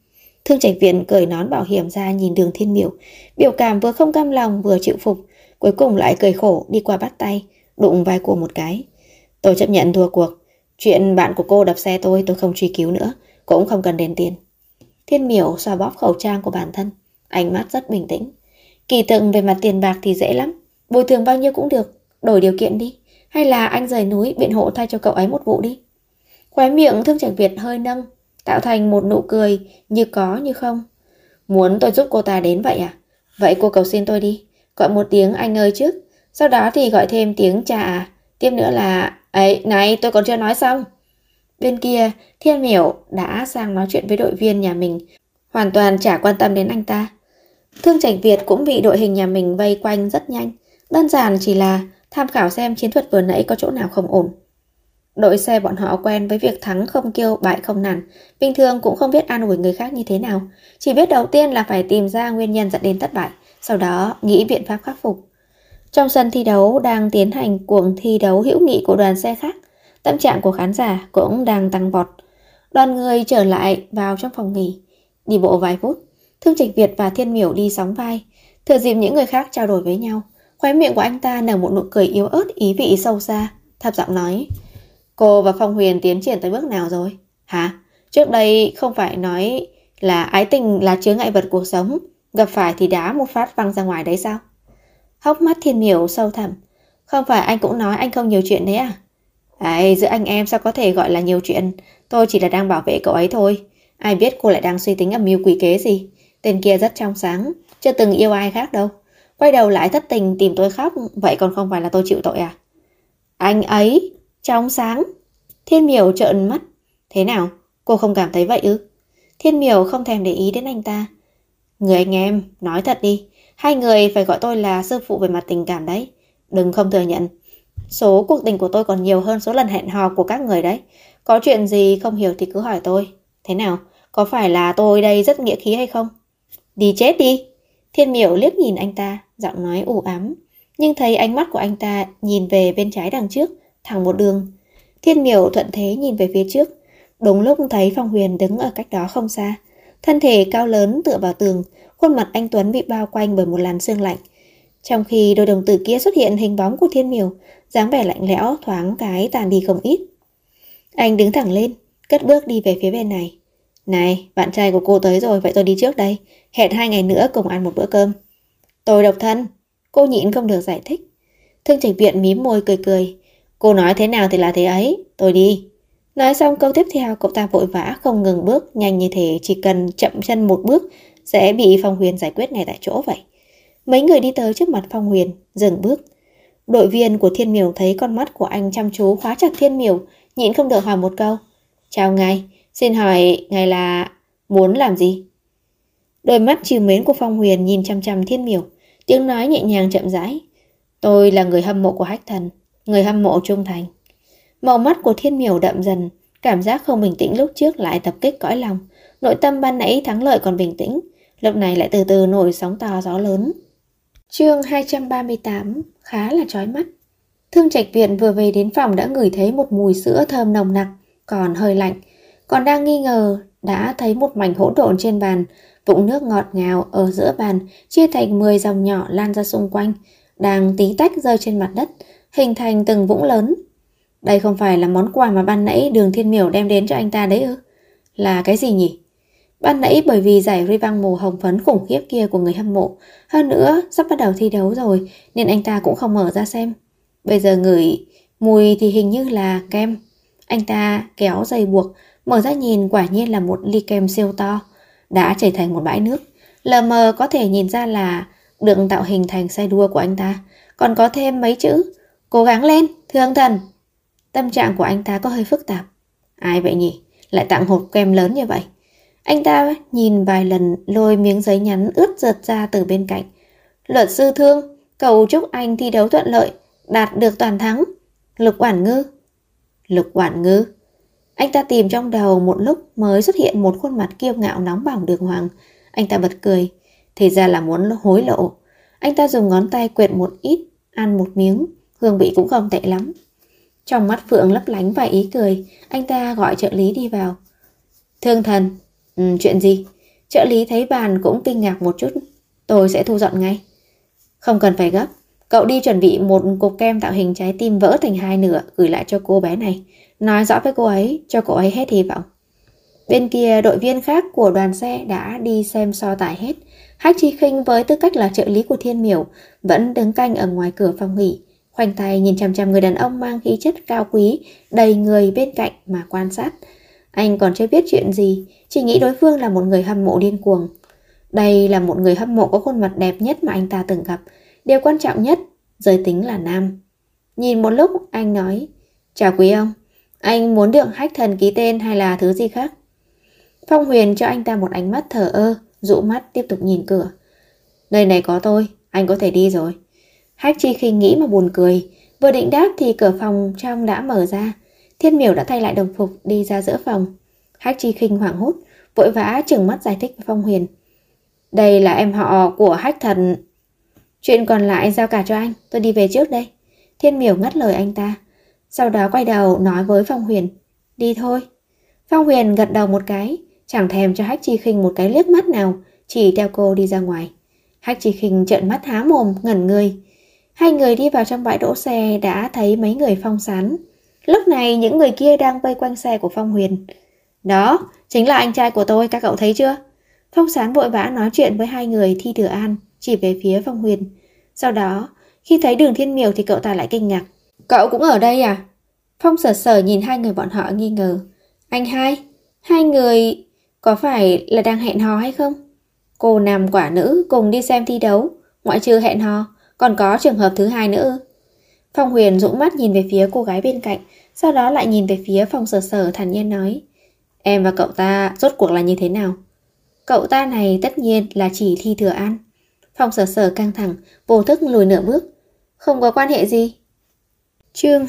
Thương Trạch Viện cởi nón bảo hiểm ra nhìn Đường Thiên Miểu, biểu cảm vừa không cam lòng vừa chịu phục, cuối cùng lại cười khổ đi qua bắt tay, đụng vai cô một cái. Tôi chấp nhận thua cuộc. Chuyện bạn của cô đập xe tôi không truy cứu nữa, cũng không cần đền tiền. Thiên Miểu xoa bóp khẩu trang của bản thân, ánh mắt rất bình tĩnh. Kỳ thực về mặt tiền bạc thì dễ lắm, bồi thường bao nhiêu cũng được, đổi điều kiện đi. Hay là anh rời núi biện hộ thay cho cậu ấy một vụ đi. Khóe miệng Thương Trạch Việt hơi nâng, tạo thành một nụ cười như có như không. Muốn tôi giúp cô ta đến vậy à? Vậy cô cầu xin tôi đi, gọi một tiếng anh ơi trước, sau đó thì gọi thêm tiếng cha à. Tiếp nữa là... ấy, này, tôi còn chưa nói xong. Bên kia, Thiên Miểu đã sang nói chuyện với đội viên nhà mình, hoàn toàn chả quan tâm đến anh ta. Thương Trạch Việt cũng bị đội hình nhà mình vây quanh rất nhanh, đơn giản chỉ là tham khảo xem chiến thuật vừa nãy có chỗ nào không ổn. Đội xe bọn họ quen với việc thắng không kêu bại không nản, bình thường cũng không biết an ủi người khác như thế nào, chỉ biết đầu tiên là phải tìm ra nguyên nhân dẫn đến thất bại, sau đó nghĩ biện pháp khắc phục. Trong sân thi đấu đang tiến hành cuộc thi đấu hữu nghị của đoàn xe khác, tâm trạng của khán giả cũng đang tăng vọt. Đoàn người trở lại vào trong phòng nghỉ, đi bộ vài phút, Thương Trạch Việt và Thiên Miểu đi sóng vai, thừa dịp những người khác trao đổi với nhau. Khóe miệng của anh ta nở một nụ cười yếu ớt ý vị sâu xa, thấp giọng nói: Cô và Phong Huyền tiến triển tới bước nào rồi? Hả? Trước đây không phải nói là ái tình là chướng ngại vật cuộc sống, gặp phải thì đá một phát văng ra ngoài đấy sao? Hốc mắt Thiên Miểu sâu thẳm. Không phải anh cũng nói anh không nhiều chuyện đấy à? Đấy, giữa anh em sao có thể gọi là nhiều chuyện? Tôi chỉ là đang bảo vệ cậu ấy thôi. Ai biết cô lại đang suy tính âm mưu quỷ kế gì? Tên kia rất trong sáng, chưa từng yêu ai khác đâu. Quay đầu lại thất tình tìm tôi khóc, vậy còn không phải là tôi chịu tội à? Anh ấy trong sáng. Thiên Miểu trợn mắt. Thế nào? Cô không cảm thấy vậy ư? Thiên Miểu không thèm để ý đến anh ta. Người anh em, nói thật đi. Hai người phải gọi tôi là sư phụ về mặt tình cảm đấy. Đừng không thừa nhận. Số cuộc tình của tôi còn nhiều hơn số lần hẹn hò của các người đấy. Có chuyện gì không hiểu thì cứ hỏi tôi. Thế nào? Có phải là tôi đây rất nghĩa khí hay không? Đi chết đi. Thiên Miểu liếc nhìn anh ta, giọng nói u ám. Nhưng thấy ánh mắt của anh ta nhìn về bên trái đằng trước, thẳng một đường. Thiên Miểu thuận thế nhìn về phía trước. Đúng lúc thấy Phong Huyền đứng ở cách đó không xa. Thân thể cao lớn tựa vào tường, khuôn mặt anh Tuấn bị bao quanh bởi một làn sương lạnh. Trong khi đôi đồng tử kia xuất hiện hình bóng của Thiên Miểu, dáng vẻ lạnh lẽo thoáng cái tàn đi không ít. Anh đứng thẳng lên, cất bước đi về phía bên này. Này, bạn trai của cô tới rồi, vậy tôi đi trước đây. Hẹn 2 ngày nữa cùng ăn một bữa cơm. Tôi độc thân. Cô nhịn không được giải thích. Thương Trạch Viện mím môi cười cười. Cô nói thế nào thì là thế ấy, tôi đi. Nói xong câu tiếp theo, cậu ta vội vã không ngừng bước, nhanh như thế chỉ cần chậm chân một bước sẽ bị Phong Huyền giải quyết ngay tại chỗ vậy. Mấy người đi tới trước mặt Phong Huyền, dừng bước. Đội viên của Thiên Miểu thấy con mắt của anh chăm chú khóa chặt Thiên Miểu, nhịn không được hỏi một câu. Chào ngài, xin hỏi ngài là muốn làm gì? Đôi mắt trìu mến của Phong Huyền nhìn chăm chăm Thiên Miểu, tiếng nói nhẹ nhàng chậm rãi. Tôi là người hâm mộ của Hách Thần, người hâm mộ trung thành. Màu mắt của Thiên Miểu đậm dần, cảm giác không bình tĩnh lúc trước lại tập kích cõi lòng. Nội tâm ban nãy thắng lợi còn bình tĩnh, lúc này lại từ từ nổi sóng to gió lớn. Chương 238 khá là chói mắt. Thương Trạch Viện vừa về đến phòng đã ngửi thấy một mùi sữa thơm nồng nặc, còn hơi lạnh. Còn đang nghi ngờ, đã thấy một mảnh hỗn độn trên bàn, vũng nước ngọt ngào ở giữa bàn chia thành 10 dòng nhỏ lan ra xung quanh, đang tí tách rơi trên mặt đất, hình thành từng vũng lớn. Đây không phải là món quà mà ban nãy Đường Thiên Miểu đem đến cho anh ta đấy ư? Là cái gì nhỉ? Ban nãy bởi vì giải ri băng màu hồng phấn khủng khiếp kia của người hâm mộ, hơn nữa sắp bắt đầu thi đấu rồi nên anh ta cũng không mở ra xem. Bây giờ ngửi mùi thì hình như là kem. Anh ta kéo dây buộc, mở ra nhìn, quả nhiên là một ly kem siêu to, đã chảy thành một bãi nước. Lờ mờ có thể nhìn ra là được tạo hình thành xe đua của anh ta, còn có thêm mấy chữ cố gắng lên, Thương Thần. Tâm trạng của anh ta có hơi phức tạp. Ai vậy nhỉ? Lại tặng hộp kem lớn như vậy. Anh ta nhìn vài lần, lôi miếng giấy nhắn ướt rượt ra từ bên cạnh. Luật sư Thương, cầu chúc anh thi đấu thuận lợi, đạt được toàn thắng. Lục Oản Ngư. Lục Oản Ngư. Anh ta tìm trong đầu một lúc mới xuất hiện một khuôn mặt kiêu ngạo nóng bỏng đường hoàng. Anh ta bật cười. Thì ra là muốn hối lộ. Anh ta dùng ngón tay quệt một ít, ăn một miếng, hương vị cũng không tệ lắm. Trong mắt Phượng lấp lánh vài ý cười, anh ta gọi trợ lý đi vào. Thương Thần, chuyện gì? Trợ lý thấy bàn cũng kinh ngạc một chút. Tôi sẽ thu dọn ngay. Không cần phải gấp. Cậu đi chuẩn bị một cục kem tạo hình trái tim vỡ thành hai nửa gửi lại cho cô bé này. Nói rõ với cô ấy, cho cô ấy hết hy vọng. Bên kia đội viên khác của đoàn xe đã đi xem so tài hết. Hách Chi Khinh với tư cách là trợ lý của Thiên Miểu vẫn đứng canh ở ngoài cửa phòng nghỉ, khoanh tay nhìn chằm chằm người đàn ông mang khí chất cao quý đầy người bên cạnh mà quan sát. Anh còn chưa biết chuyện gì, chỉ nghĩ đối phương là một người hâm mộ điên cuồng. Đây là một người hâm mộ có khuôn mặt đẹp nhất mà anh ta từng gặp. Điều quan trọng nhất, giới tính là nam. Nhìn một lúc, anh nói, chào quý ông, anh muốn được Hách Thần ký tên hay là thứ gì khác? Phong Huyền cho anh ta một ánh mắt thờ ơ, dụ mắt tiếp tục nhìn cửa. Nơi này có tôi, anh có thể đi rồi. Hách Chi Khinh nghĩ mà buồn cười. Vừa định đáp thì cửa phòng trong đã mở ra. Thiên Miểu đã thay lại đồng phục đi ra giữa phòng. Hách Chi Khinh hoảng hốt, vội vã trừng mắt giải thích với Phong Huyền. Đây là em họ của Hách Thần. Chuyện còn lại giao cả cho anh, tôi đi về trước đây. Thiên Miểu ngắt lời anh ta. Sau đó quay đầu nói với Phong Huyền. Đi thôi. Phong Huyền gật đầu một cái, chẳng thèm cho Hách Chi Khinh một cái liếc mắt nào, chỉ theo cô đi ra ngoài. Hách Chi Khinh trợn mắt há mồm, ngẩn người. Hai người đi vào trong bãi đỗ xe đã thấy mấy người Phong Sán. Lúc này những người kia đang vây quanh xe của Phong Huyền. Đó, chính là anh trai của tôi, các cậu thấy chưa? Phong Sán vội vã nói chuyện với hai người Thi Thừa An, chỉ về phía Phong Huyền. Sau đó, khi thấy Đường Thiên Miểu thì cậu ta lại kinh ngạc. Cậu cũng ở đây à? Phong Sở Sở nhìn hai người bọn họ nghi ngờ. Anh hai người có phải là đang hẹn hò hay không? Cô nam quả nữ cùng đi xem thi đấu, ngoại trừ hẹn hò, còn có trường hợp thứ hai nữa. Phong Huyền dũng mắt nhìn về phía cô gái bên cạnh, sau đó lại nhìn về phía Phong Sở Sở thản nhiên nói. Em và cậu ta rốt cuộc là như thế nào? Cậu ta này tất nhiên là chỉ Thi Thừa An. Phong Sở Sở căng thẳng, vô thức lùi nửa bước. Không có quan hệ gì. Chương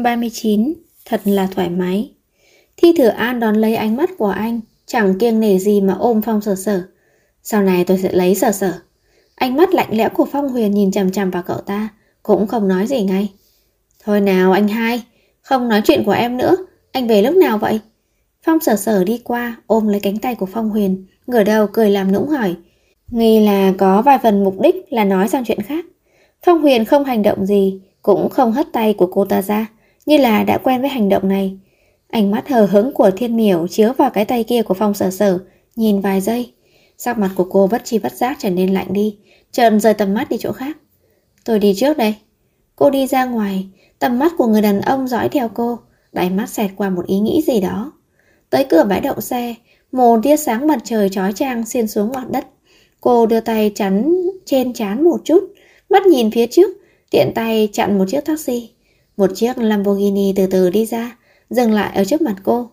239. Thật là thoải mái. Thi Thừa An đón lấy ánh mắt của anh, chẳng kiêng nể gì mà ôm Phong Sở Sở. Sau này tôi sẽ lấy Sở Sở. Ánh mắt lạnh lẽo của Phong Huyền nhìn chằm chằm vào cậu ta, cũng không nói gì ngay. Thôi nào anh hai, không nói chuyện của em nữa, anh về lúc nào vậy? Phong Sở Sở đi qua, ôm lấy cánh tay của Phong Huyền, ngửa đầu cười làm nũng hỏi. Nghi là có vài phần mục đích là nói sang chuyện khác. Phong Huyền không hành động gì, cũng không hất tay của cô ta ra, như là đã quen với hành động này. Ánh mắt hờ hững của Thiên Miểu chiếu vào cái tay kia của Phong Sở Sở, nhìn vài giây. Sắc mặt của cô bất chi bất giác trở nên lạnh đi, chợt rời tầm mắt đi chỗ khác. Tôi đi trước đây. Cô đi ra ngoài, tầm mắt của người đàn ông dõi theo cô, đáy mắt xẹt qua một ý nghĩ gì đó. Tới cửa bãi đậu xe, một tia sáng mặt trời chói chang xiên xuống mặt đất. Cô đưa tay chắn trên trán một chút, mắt nhìn phía trước, tiện tay chặn một chiếc taxi. Một chiếc Lamborghini từ từ đi ra, dừng lại ở trước mặt cô.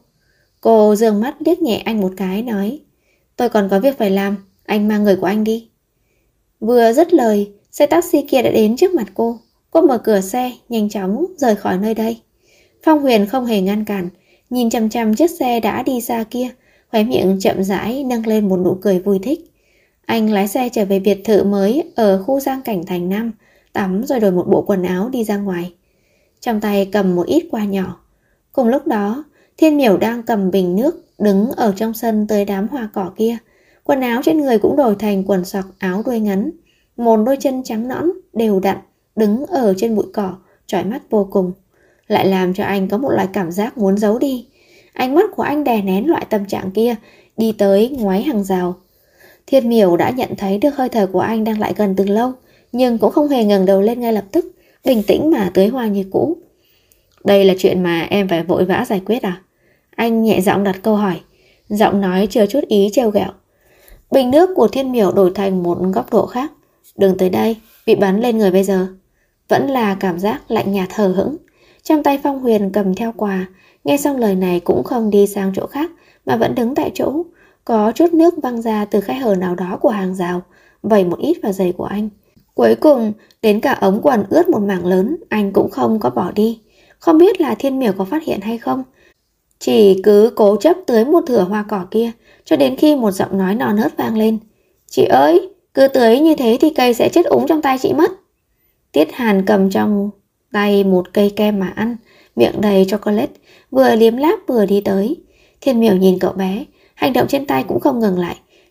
Cô giương mắt liếc nhẹ anh một cái, nói. Tôi còn có việc phải làm, anh mang người của anh đi. Vừa dứt lời, xe taxi kia đã đến trước mặt cô. Cô mở cửa xe, nhanh chóng rời khỏi nơi đây. Phong Huyền không hề ngăn cản, nhìn chằm chằm chiếc xe đã đi xa kia, khóe miệng chậm rãi nâng lên một nụ cười vui thích. Anh lái xe trở về biệt thự mới ở khu Giang Cảnh Thành Nam, tắm rồi đổi một bộ quần áo đi ra ngoài. Trong tay cầm một ít quà nhỏ. Cùng lúc đó, Thiên Miểu đang cầm bình nước, đứng ở trong sân tới đám hoa cỏ kia. Quần áo trên người cũng đổi thành quần sọc áo đuôi ngắn. Một đôi chân trắng nõn, đều đặn, đứng ở trên bụi cỏ, chói mắt vô cùng. Lại làm cho anh có một loại cảm giác muốn giấu đi. Ánh mắt của anh đè nén loại tâm trạng kia, đi tới ngoái hàng rào. Thiên Miểu đã nhận thấy được hơi thở của anh đang lại gần từ lâu, nhưng cũng không hề ngẩng đầu lên ngay lập tức, bình tĩnh mà tưới hoa như cũ. Đây là chuyện mà em phải vội vã giải quyết à? Anh nhẹ giọng đặt câu hỏi, giọng nói chưa chút ý trêu ghẹo. Bình nước của Thiên Miểu đổi thành một góc độ khác. Đừng tới đây, bị bắn lên người bây giờ. Vẫn là cảm giác lạnh nhạt hờ hững. Trong tay Phong Huyền cầm theo quà, nghe xong lời này cũng không đi sang chỗ khác mà vẫn đứng tại chỗ. Có chút nước văng ra từ khe hở nào đó của hàng rào, vẩy một ít vào giày của anh. Cuối cùng, đến cả ống quần ướt một mảng lớn, anh cũng không có bỏ đi. Không biết là Thiên Miểu có phát hiện hay không. Chỉ cứ cố chấp tưới một thửa hoa cỏ kia, cho đến khi một giọng nói non nớt vang lên. Chị ơi, cứ tưới như thế thì cây sẽ chết úng trong tay chị mất. Tiết Hàn cầm trong tay một cây kem mà ăn, miệng đầy chocolate, vừa liếm láp vừa đi tới. Thiên Miểu nhìn cậu bé, hành động trên tay cũng không ngừng lại,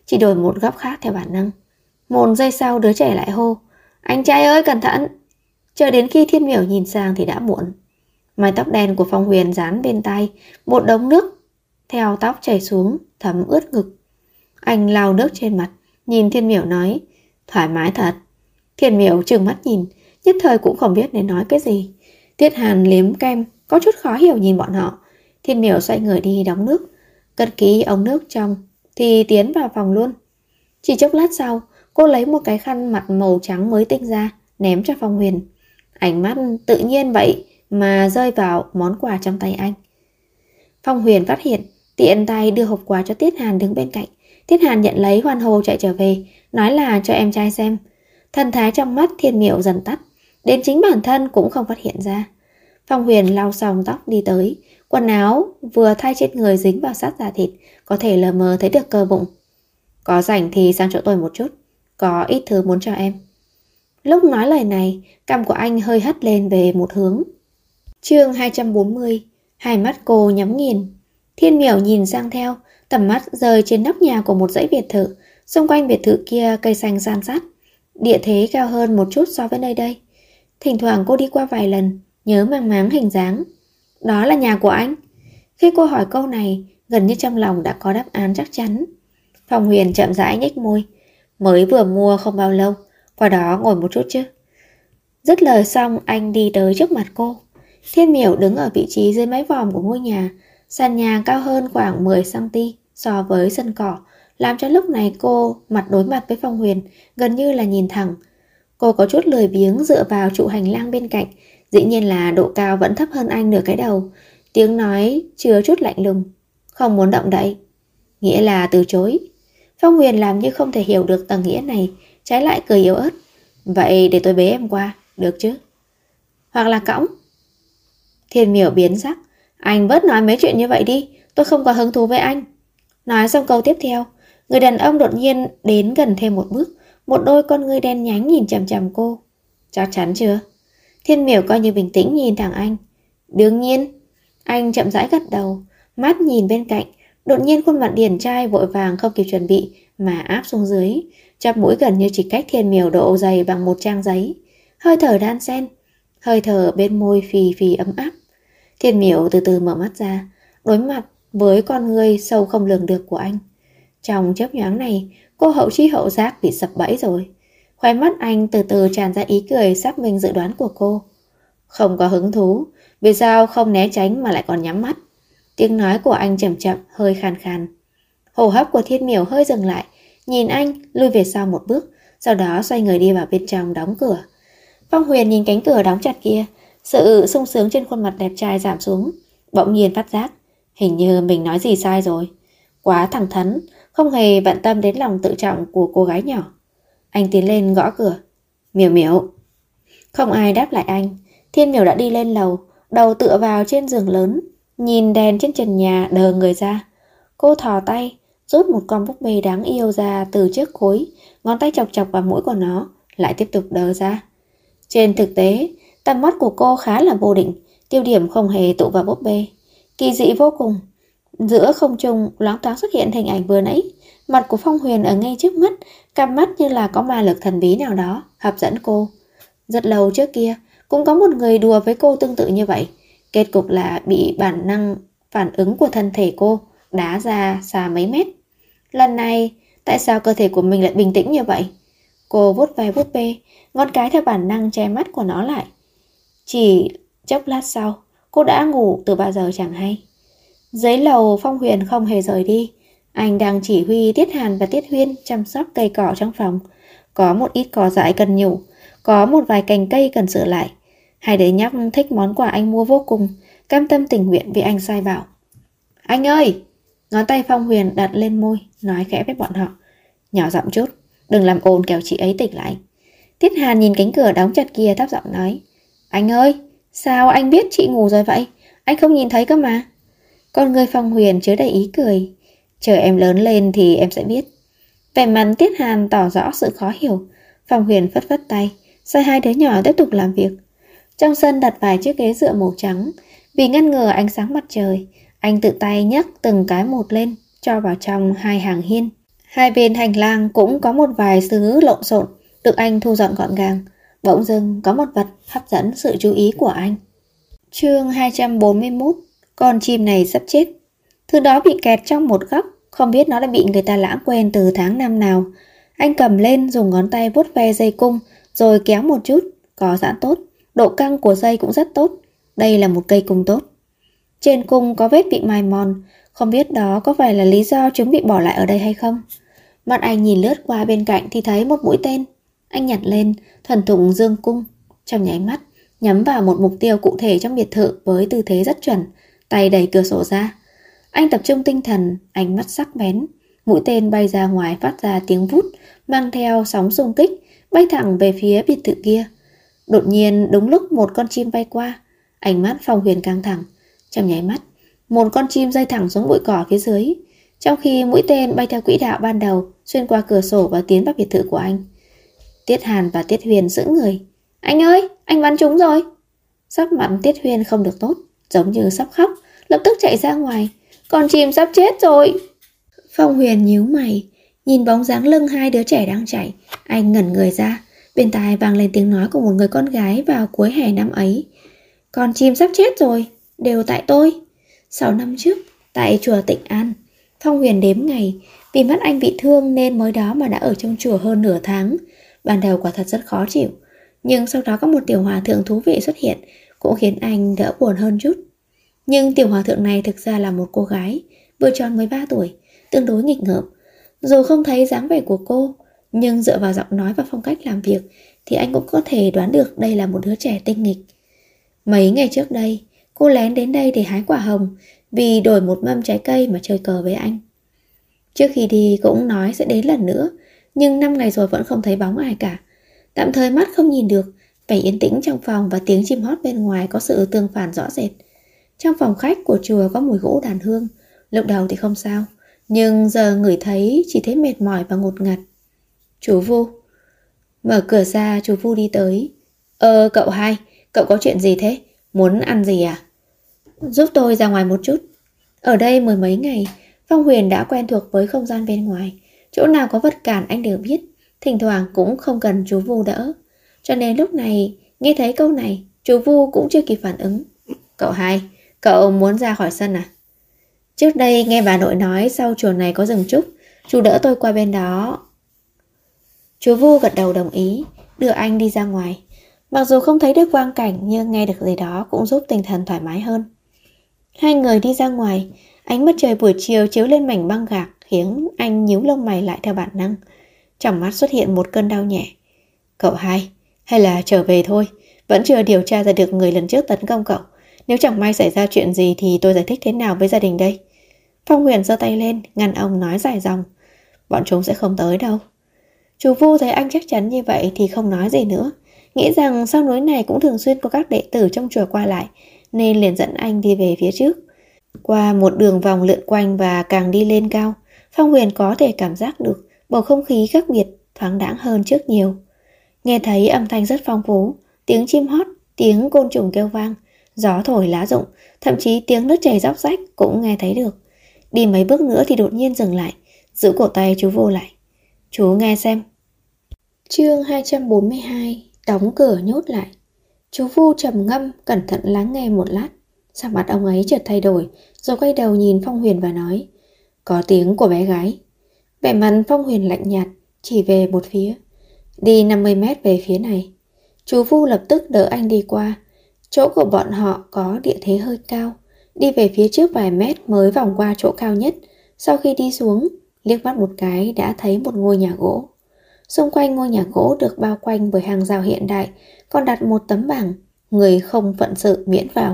chỉ đổi một góc khác theo bản năng. Một giây sau đứa trẻ lại hô, anh trai ơi cẩn thận. Chờ đến khi Thiên Miểu nhìn sang thì đã muộn. Mái tóc đen của Phong Huyền dán bên tai, một đống nước theo tóc chảy xuống, thấm ướt ngực. Anh lau nước trên mặt, nhìn Thiên Miểu nói, thoải mái thật. Thiên Miểu trừng mắt nhìn, nhất thời cũng không biết nên nói cái gì. Tiết Hàn liếm kem, có chút khó hiểu nhìn bọn họ. Thiên Miểu xoay người đi đóng nước, cất kỹ ống nước trong thì tiến vào phòng luôn. Chỉ chốc lát sau, cô lấy một cái khăn mặt màu trắng mới tinh ra, ném cho Phong Huyền. Ánh mắt tự nhiên vậy mà rơi vào món quà trong tay anh. Phong Huyền phát hiện, tiện tay đưa hộp quà cho Tiết Hàn đứng bên cạnh. Tiết Hàn nhận lấy hoan hô chạy trở về, nói là cho em trai xem. Thần thái trong mắt Thiên Miểu dần tắt, đến chính bản thân cũng không phát hiện ra. Phong Huyền lau xong tóc đi tới, quần áo vừa thay trên người dính vào sát da thịt, có thể lờ mờ thấy được cơ bụng. Có rảnh thì sang chỗ tôi một chút, có ít thứ muốn cho em. Lúc nói lời này, cằm của anh hơi hất lên về một hướng. Chương 240, hai mắt cô nhắm nghiền. Thiên Miểu nhìn sang theo, tầm mắt rơi trên nóc nhà của một dãy biệt thự. Xung quanh biệt thự kia cây xanh san sát, địa thế cao hơn một chút so với nơi đây. Thỉnh thoảng cô đi qua vài lần, nhớ mang máng hình dáng. Đó là nhà của anh. Khi cô hỏi câu này, gần như trong lòng đã có đáp án chắc chắn. Phong Huyền chậm rãi nhếch môi. Mới vừa mua không bao lâu, qua đó ngồi một chút chứ. Dứt lời xong, anh đi tới trước mặt cô. Thiên Miểu đứng ở vị trí dưới mái vòm của ngôi nhà. Sàn nhà cao hơn khoảng 10cm so với sân cỏ, làm cho lúc này cô mặt đối mặt với Phong Huyền, gần như là nhìn thẳng. Cô có chút lười biếng dựa vào trụ hành lang bên cạnh, dĩ nhiên là độ cao vẫn thấp hơn anh nửa cái đầu. Tiếng nói chứa chút lạnh lùng, không muốn động đậy, nghĩa là từ chối. Phong Huyền làm như không thể hiểu được tầng nghĩa này, trái lại cười yếu ớt. Vậy để tôi bế em qua, được chứ? Hoặc là cõng. Thiên Miểu biến sắc. Anh bớt nói mấy chuyện như vậy đi, tôi không có hứng thú với anh. Nói xong câu tiếp theo, người đàn ông đột nhiên đến gần thêm một bước, một đôi con ngươi đen nhánh nhìn chằm chằm cô. Chắc chắn chưa? Thiên Miểu coi như bình tĩnh nhìn thẳng anh. Đương nhiên. Anh chậm rãi gật đầu, mắt nhìn bên cạnh. Đột nhiên khuôn mặt điển trai vội vàng không kịp chuẩn bị mà áp xuống dưới, chóp mũi gần như chỉ cách Thiên Miểu độ dày bằng một trang giấy. Hơi thở đan xen, hơi thở bên môi phì phì ấm áp. Thiên Miểu từ từ mở mắt ra, đối mặt với con ngươi sâu không lường được của anh. Trong chớp nhoáng này, cô hậu chi hậu giác bị sập bẫy rồi. Khóe mắt anh từ từ tràn ra ý cười xác minh dự đoán của cô. Không có hứng thú, vì sao không né tránh mà lại còn nhắm mắt? Tiếng nói của anh chậm chậm, hơi khàn khàn. Hô hấp của Thiên Miểu hơi dừng lại, nhìn anh lui về sau một bước, sau đó xoay người đi vào bên trong đóng cửa. Phong Huyền nhìn cánh cửa đóng chặt kia, sự sung sướng trên khuôn mặt đẹp trai giảm xuống, bỗng nhiên phát giác, hình như mình nói gì sai rồi. Quá thẳng thắn, không hề bận tâm đến lòng tự trọng của cô gái nhỏ. Anh tiến lên gõ cửa. Miểu Miểu. Không ai đáp lại anh. Thiên Miểu đã đi lên lầu, đầu tựa vào trên giường lớn, nhìn đèn trên trần nhà đờ người ra. Cô thò tay, rút một con búp bê đáng yêu ra từ chiếc gối, ngón tay chọc chọc vào mũi của nó, lại tiếp tục đờ ra. Trên thực tế, tầm mắt của cô khá là vô định, tiêu điểm không hề tụ vào búp bê. Kỳ dị vô cùng. Giữa không trung loáng thoáng xuất hiện hình ảnh vừa nãy, mặt của Phong Huyền ở ngay trước mắt, cặp mắt như là có ma lực thần bí nào đó hấp dẫn cô. Rất lâu trước kia, cũng có một người đùa với cô tương tự như vậy. Kết cục là bị bản năng phản ứng của thân thể cô đá ra xa mấy mét. Lần này, tại sao cơ thể của mình lại bình tĩnh như vậy? Cô vuốt ve búp bê, ngón cái theo bản năng che mắt của nó lại. Chỉ chốc lát sau, cô đã ngủ từ bao giờ chẳng hay. Dưới lầu, Phong Huyền không hề rời đi. Anh đang chỉ huy Tiết Hàn và Tiết Huyên chăm sóc cây cỏ trong phòng. Có một ít cỏ dại cần nhổ, có một vài cành cây cần sửa lại. Hai đứa nhóc thích món quà anh mua vô cùng, cam tâm tình nguyện vì anh sai bảo. Anh ơi! Ngón tay Phong Huyền đặt lên môi, nói khẽ với bọn họ. Nhỏ giọng chút, đừng làm ồn kẻo chị ấy tỉnh lại. Tiết Hàn nhìn cánh cửa đóng chặt kia thấp giọng nói. Anh ơi! Sao anh biết chị ngủ rồi vậy? Anh không nhìn thấy cơ mà. Con người Phong Huyền chứa đầy ý cười. Chờ em lớn lên thì em sẽ biết. Vẻ mặt Tiết Hàn tỏ rõ sự khó hiểu. Phong Huyền phất phất tay, sai hai đứa nhỏ tiếp tục làm việc. Trong sân đặt vài chiếc ghế dựa màu trắng. Vì ngăn ngừa ánh sáng mặt trời, anh tự tay nhấc từng cái một lên, cho vào trong hai hàng hiên. Hai bên hành lang cũng có một vài thứ lộn xộn, được anh thu dọn gọn gàng. Bỗng dưng có một vật hấp dẫn sự chú ý của anh. Chương 241. Con chim này sắp chết. Thứ đó bị kẹt trong một góc, không biết nó đã bị người ta lãng quên từ tháng năm nào. Anh cầm lên, dùng ngón tay vuốt ve dây cung, rồi kéo một chút, có giãn tốt. Độ căng của dây cũng rất tốt. Đây là một cây cung tốt. Trên cung có vết bị mài mòn, không biết đó có phải là lý do chúng bị bỏ lại ở đây hay không. Mắt anh nhìn lướt qua bên cạnh thì thấy một mũi tên. Anh nhặt lên, thuần thục dương cung, trong nháy mắt nhắm vào một mục tiêu cụ thể trong biệt thự với tư thế rất chuẩn, tay đẩy cửa sổ ra. Anh tập trung tinh thần, ánh mắt sắc bén. Mũi tên bay ra ngoài phát ra tiếng vút, mang theo sóng xung kích, bay thẳng về phía biệt thự kia. Đột nhiên đúng lúc một con chim bay qua, ánh mắt Phong Huyền căng thẳng. Trong nháy mắt, một con chim rơi thẳng xuống bụi cỏ phía dưới, trong khi mũi tên bay theo quỹ đạo ban đầu, xuyên qua cửa sổ và tiến vào biệt thự của anh. Tiết Hàn và Tiết Huyền sững người. Anh ơi, anh bắn trúng rồi. Sắc mặt Tiết Huyền không được tốt, giống như sắp khóc, lập tức chạy ra ngoài. Con chim sắp chết rồi. Phong Huyền nhíu mày, nhìn bóng dáng lưng hai đứa trẻ đang chạy. Anh ngẩn người ra, bên tai vang lên tiếng nói của một người con gái vào cuối hè năm ấy. Con chim sắp chết rồi, đều tại tôi. 6 năm trước, tại chùa Tịnh An, Phong Huyền đếm ngày. Vì mắt anh bị thương nên mới đó mà đã ở trong chùa hơn nửa tháng. Ban đầu quả thật rất khó chịu, nhưng sau đó có một tiểu hòa thượng thú vị xuất hiện, cũng khiến anh đỡ buồn hơn chút. Nhưng tiểu hòa thượng này thực ra là một cô gái, vừa tròn 13 tuổi, tương đối nghịch ngợm. Dù không thấy dáng vẻ của cô, nhưng dựa vào giọng nói và phong cách làm việc thì anh cũng có thể đoán được đây là một đứa trẻ tinh nghịch. Mấy ngày trước đây, cô lén đến đây để hái quả hồng, vì đổi một mâm trái cây mà chơi cờ với anh. Trước khi đi cũng nói sẽ đến lần nữa, nhưng 5 ngày rồi vẫn không thấy bóng ai cả. Tạm thời mắt không nhìn được, vẻ yên tĩnh trong phòng và tiếng chim hót bên ngoài có sự tương phản rõ rệt. Trong phòng khách của chùa có mùi gỗ đàn hương. Lúc đầu thì không sao, nhưng giờ ngửi thấy chỉ thấy mệt mỏi và ngột ngạt. Chú Vu. Mở cửa ra, chú Vu đi tới. Cậu hai, cậu có chuyện gì thế? Muốn ăn gì à? Giúp tôi ra ngoài một chút. Ở đây mười mấy ngày, Phong Huyền đã quen thuộc với không gian bên ngoài. Chỗ nào có vật cản anh đều biết, thỉnh thoảng cũng không cần chú Vu đỡ. Cho nên lúc này, nghe thấy câu này, chú Vu cũng chưa kịp phản ứng. Cậu hai, cậu muốn ra khỏi sân à? Trước đây nghe bà nội nói sau chùa này có rừng trúc, chú đỡ tôi qua bên đó. Chú Vu gật đầu đồng ý, đưa anh đi ra ngoài. Mặc dù không thấy được quang cảnh nhưng nghe được gì đó cũng giúp tinh thần thoải mái hơn. Hai người đi ra ngoài, ánh mặt trời buổi chiều chiếu lên mảnh băng gạc khiến anh nhíu lông mày lại theo bản năng. Trong mắt xuất hiện một cơn đau nhẹ. Cậu hai, hay là trở về thôi, vẫn chưa điều tra ra được người lần trước tấn công cậu. Nếu chẳng may xảy ra chuyện gì thì tôi giải thích thế nào với gia đình đây? Phong Huyền giơ tay lên, ngăn ông nói dài dòng. Bọn chúng sẽ không tới đâu. Chú Vu thấy anh chắc chắn như vậy thì không nói gì nữa, nghĩ rằng sau núi này cũng thường xuyên có các đệ tử trong chùa qua lại, nên liền dẫn anh đi về phía trước. Qua một đường vòng lượn quanh và càng đi lên cao, Phong Huyền có thể cảm giác được bầu không khí khác biệt, thoáng đãng hơn trước nhiều. Nghe thấy âm thanh rất phong phú, tiếng chim hót, tiếng côn trùng kêu vang, gió thổi lá rụng, thậm chí tiếng nước chảy róc rách cũng nghe thấy được. Đi mấy bước nữa thì đột nhiên dừng lại, giữ cổ tay chú Vu lại. Chú nghe xem. Chương 242. Đóng cửa nhốt lại. Chú Vu trầm ngâm, cẩn thận lắng nghe một lát. Sắc mặt ông ấy chợt thay đổi, rồi quay đầu nhìn Phong Huyền và nói. Có tiếng của bé gái. Vẻ mặt Phong Huyền lạnh nhạt, chỉ về một phía. Đi 50 mét về phía này. Chú Vu lập tức đỡ anh đi qua. Chỗ của bọn họ có địa thế hơi cao. Đi về phía trước vài mét mới vòng qua chỗ cao nhất. Sau khi đi xuống, liếc mắt một cái đã thấy một ngôi nhà gỗ. Xung quanh ngôi nhà gỗ được bao quanh bởi hàng rào hiện đại, còn đặt một tấm bảng, người không phận sự miễn vào.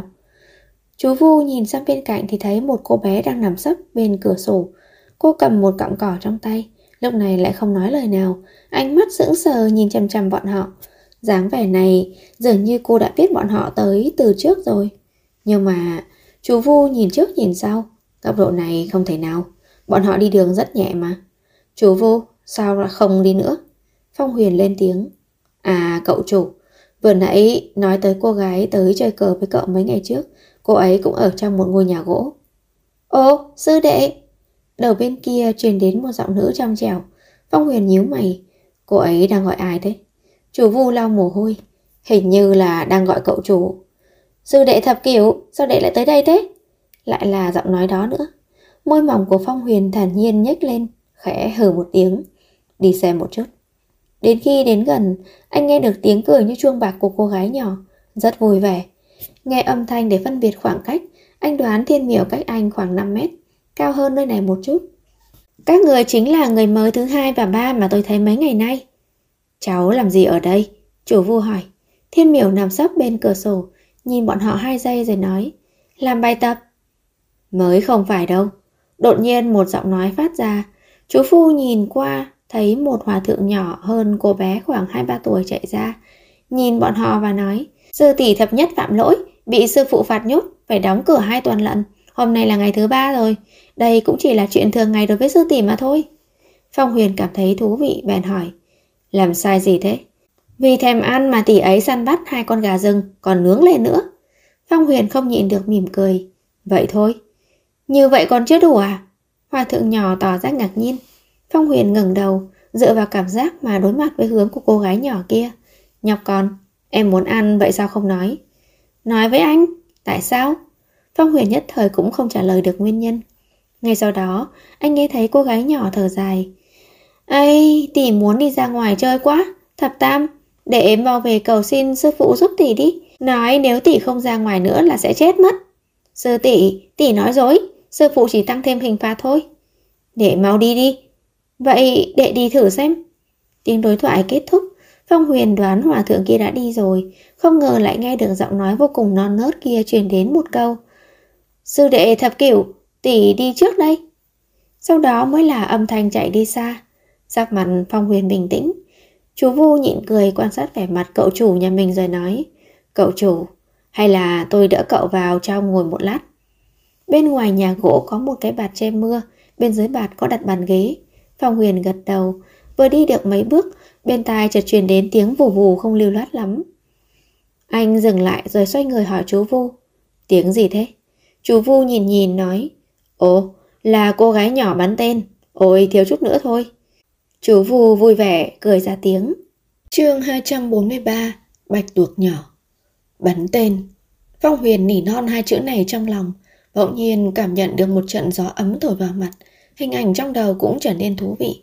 Chú Vu nhìn sang bên cạnh thì thấy một cô bé đang nằm sấp bên cửa sổ. Cô cầm một cọng cỏ trong tay, lúc này lại không nói lời nào, ánh mắt sững sờ nhìn chằm chằm bọn họ. Dáng vẻ này dường như cô đã biết bọn họ tới từ trước rồi. Nhưng mà chú Vu nhìn trước nhìn sau, góc độ này không thể nào. Bọn họ đi đường rất nhẹ mà. Chú Vu, sao lại không đi nữa? Phong Huyền lên tiếng. À cậu chủ, vừa nãy nói tới cô gái tới chơi cờ với cậu mấy ngày trước. Cô ấy cũng ở trong một ngôi nhà gỗ. Ồ, sư đệ. Đầu bên kia truyền đến một giọng nữ trong trẻo. Phong Huyền nhíu mày. Cô ấy đang gọi ai thế? Chủ Vu lau mồ hôi. Hình như là đang gọi cậu chủ. Sư đệ Thập Cửu, sao đệ lại tới đây thế? Lại là giọng nói đó nữa. Môi mỏng của Phong Huyền thản nhiên nhếch lên, khẽ hừ một tiếng. Đi xem một chút. Đến khi đến gần, anh nghe được tiếng cười như chuông bạc của cô gái nhỏ, rất vui vẻ. Nghe âm thanh để phân biệt khoảng cách, anh đoán Thiên Miểu cách anh khoảng 5 mét, cao hơn nơi này một chút. Các người chính là người mới thứ 2 và 3 mà tôi thấy mấy ngày nay. Cháu làm gì ở đây? Chủ Vu hỏi. Thiên Miểu nằm sấp bên cửa sổ, nhìn bọn họ 2 giây rồi nói. Làm bài tập. Mới không phải đâu. Đột nhiên một giọng nói phát ra. Chú Phu nhìn qua, thấy một hòa thượng nhỏ hơn cô bé khoảng 2-3 tuổi chạy ra. Nhìn bọn họ và nói. Sư tỷ thập nhất phạm lỗi, bị sư phụ phạt nhốt, phải đóng cửa 2 tuần lận. Hôm nay là ngày thứ 3 rồi. Đây cũng chỉ là chuyện thường ngày đối với sư tỷ mà thôi. Phong Huyền cảm thấy thú vị, bèn hỏi. Làm sai gì thế? Vì thèm ăn mà tỷ ấy săn bắt 2 con gà rừng, còn nướng lên nữa. Phong Huyền không nhịn được mỉm cười. Vậy thôi. Như vậy còn chưa đủ à? Hòa thượng nhỏ tỏ ra ngạc nhiên. Phong Huyền ngẩng đầu, dựa vào cảm giác mà đối mặt với hướng của cô gái nhỏ kia. Nhóc con, em muốn ăn vậy sao không nói? Nói với anh, tại sao? Phong Huyền nhất thời cũng không trả lời được nguyên nhân. Ngay sau đó, anh nghe thấy cô gái nhỏ thở dài. Ây, tỷ muốn đi ra ngoài chơi quá. Thập Tam, để em mau về cầu xin sư phụ giúp tỷ đi. Nói nếu tỷ không ra ngoài nữa là sẽ chết mất. Sư tỷ nói dối. Sư phụ chỉ tăng thêm hình phạt thôi. Để mau đi đi. Vậy để đi thử xem. Tiếng đối thoại kết thúc. Phong Huyền đoán hòa thượng kia đã đi rồi. Không ngờ lại nghe được giọng nói vô cùng non nớt kia truyền đến một câu. Sư đệ Thập Cửu, tỷ đi trước đây. Sau đó mới là âm thanh chạy đi xa. Sắc mặt Phong Huyền bình tĩnh. Chú Vu nhịn cười quan sát vẻ mặt cậu chủ nhà mình rồi nói. Cậu chủ, hay là tôi đỡ cậu vào trong ngồi một lát. Bên ngoài nhà gỗ có một cái bạt che mưa. Bên dưới bạt có đặt bàn ghế. Phong Huyền gật đầu. Vừa đi được mấy bước, bên tai chợt truyền đến tiếng vù vù không lưu loát lắm. Anh dừng lại rồi xoay người hỏi chú Vu. Tiếng gì thế? Chú Vu nhìn nhìn nói. Ồ, là cô gái nhỏ bắn tên. Ôi, thiếu chút nữa thôi. Chú Vu vui vẻ cười ra tiếng. Chương 243. Bạch tuộc nhỏ. Bắn tên. Phong Huyền nỉ non 2 chữ này trong lòng. Bỗng nhiên cảm nhận được một trận gió ấm thổi vào mặt. Hình ảnh trong đầu cũng trở nên thú vị.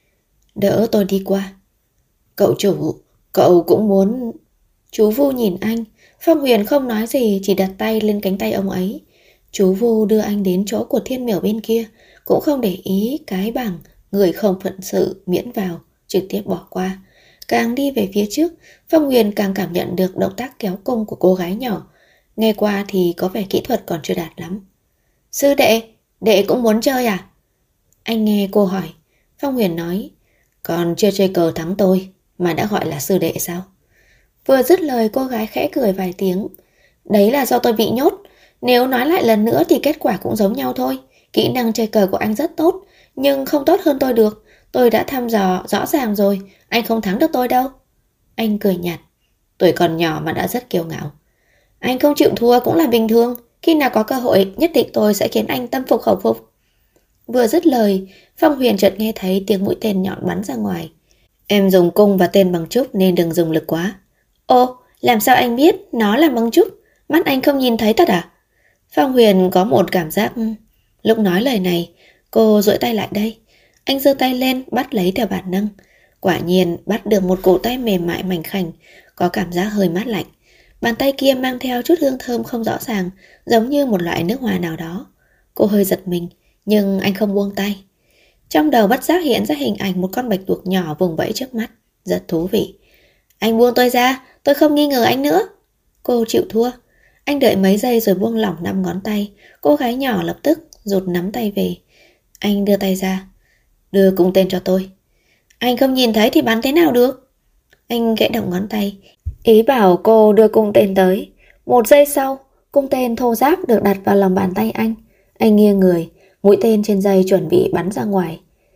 Đỡ tôi đi qua. Cậu chủ, cậu cũng muốn... Chú Vu nhìn anh. Phong Huyền không nói gì, chỉ đặt tay lên cánh tay ông ấy. Chú Vu đưa anh đến chỗ của Thiên Miểu bên kia, cũng không để ý cái bảng người không phận sự miễn vào, trực tiếp bỏ qua. Càng đi về phía trước, Phong Huyền càng cảm nhận được động tác kéo cung của cô gái nhỏ. Nghe qua thì có vẻ kỹ thuật còn chưa đạt lắm. Sư đệ cũng muốn chơi à? Anh nghe cô hỏi. Phong Huyền nói, còn chưa chơi cờ thắng tôi mà đã gọi là sư đệ sao? Vừa dứt lời cô gái khẽ cười vài tiếng. Đấy là do tôi bị nhốt. Nếu nói lại lần nữa thì kết quả cũng giống nhau thôi. Kỹ năng chơi cờ của anh rất tốt, nhưng không tốt hơn tôi được. Tôi đã thăm dò rõ ràng rồi, anh không thắng được tôi đâu. Anh cười nhạt. Tuổi còn nhỏ mà đã rất kiêu ngạo. Anh không chịu thua cũng là bình thường. Khi nào có cơ hội nhất định tôi sẽ khiến anh tâm phục khẩu phục. Vừa dứt lời, Phong Huyền chợt nghe thấy tiếng mũi tên nhọn bắn ra ngoài. Em dùng cung và tên bằng trúc nên đừng dùng lực quá. Ồ, làm sao anh biết nó là bằng trúc? Mắt anh không nhìn thấy thật à? Phong Huyền có một cảm giác... Lúc nói lời này, cô duỗi tay lại đây. Anh giơ tay lên bắt lấy theo bản năng. Quả nhiên bắt được một cổ tay mềm mại mảnh khảnh, có cảm giác hơi mát lạnh. Bàn tay kia mang theo chút hương thơm không rõ ràng, giống như một loại nước hoa nào đó. Cô hơi giật mình, nhưng anh không buông tay. Trong đầu bất giác hiện ra hình ảnh một con bạch tuộc nhỏ vùng vẫy trước mắt. Rất thú vị. Anh buông tôi ra, tôi không nghi ngờ anh nữa. Cô chịu thua. Anh đợi mấy giây rồi buông lỏng 5 ngón tay. Cô gái nhỏ lập tức rụt nắm tay về. Anh đưa tay ra. Đưa cung tên cho tôi. Anh không nhìn thấy thì bắn thế nào được? Anh gãy động ngón tay, ý bảo cô đưa cung tên tới. 1 giây sau, cung tên thô ráp được đặt vào lòng bàn tay anh. Anh nghiêng người, mũi tên trên dây chuẩn bị bắn ra ngoài.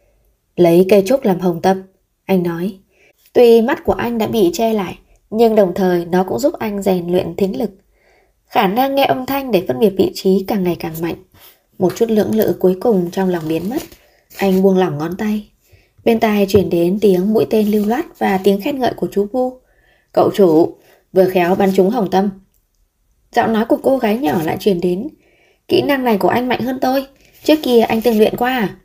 Lấy cây trúc làm hồng tâm, anh nói. Tuy mắt của anh đã bị che lại, nhưng đồng thời nó cũng giúp anh rèn luyện thính lực. Khả năng nghe âm thanh để phân biệt vị trí càng ngày càng mạnh. Một chút lưỡng lự cuối cùng trong lòng biến mất. Anh buông lỏng ngón tay. Bên tai chuyển đến tiếng mũi tên lưu loát và tiếng khen ngợi của chú Vu. Cậu chủ, vừa khéo bắn trúng hồng tâm. Giọng nói của cô gái nhỏ lại truyền đến. Kỹ năng này của anh mạnh hơn tôi. Trước kia anh từng luyện qua à?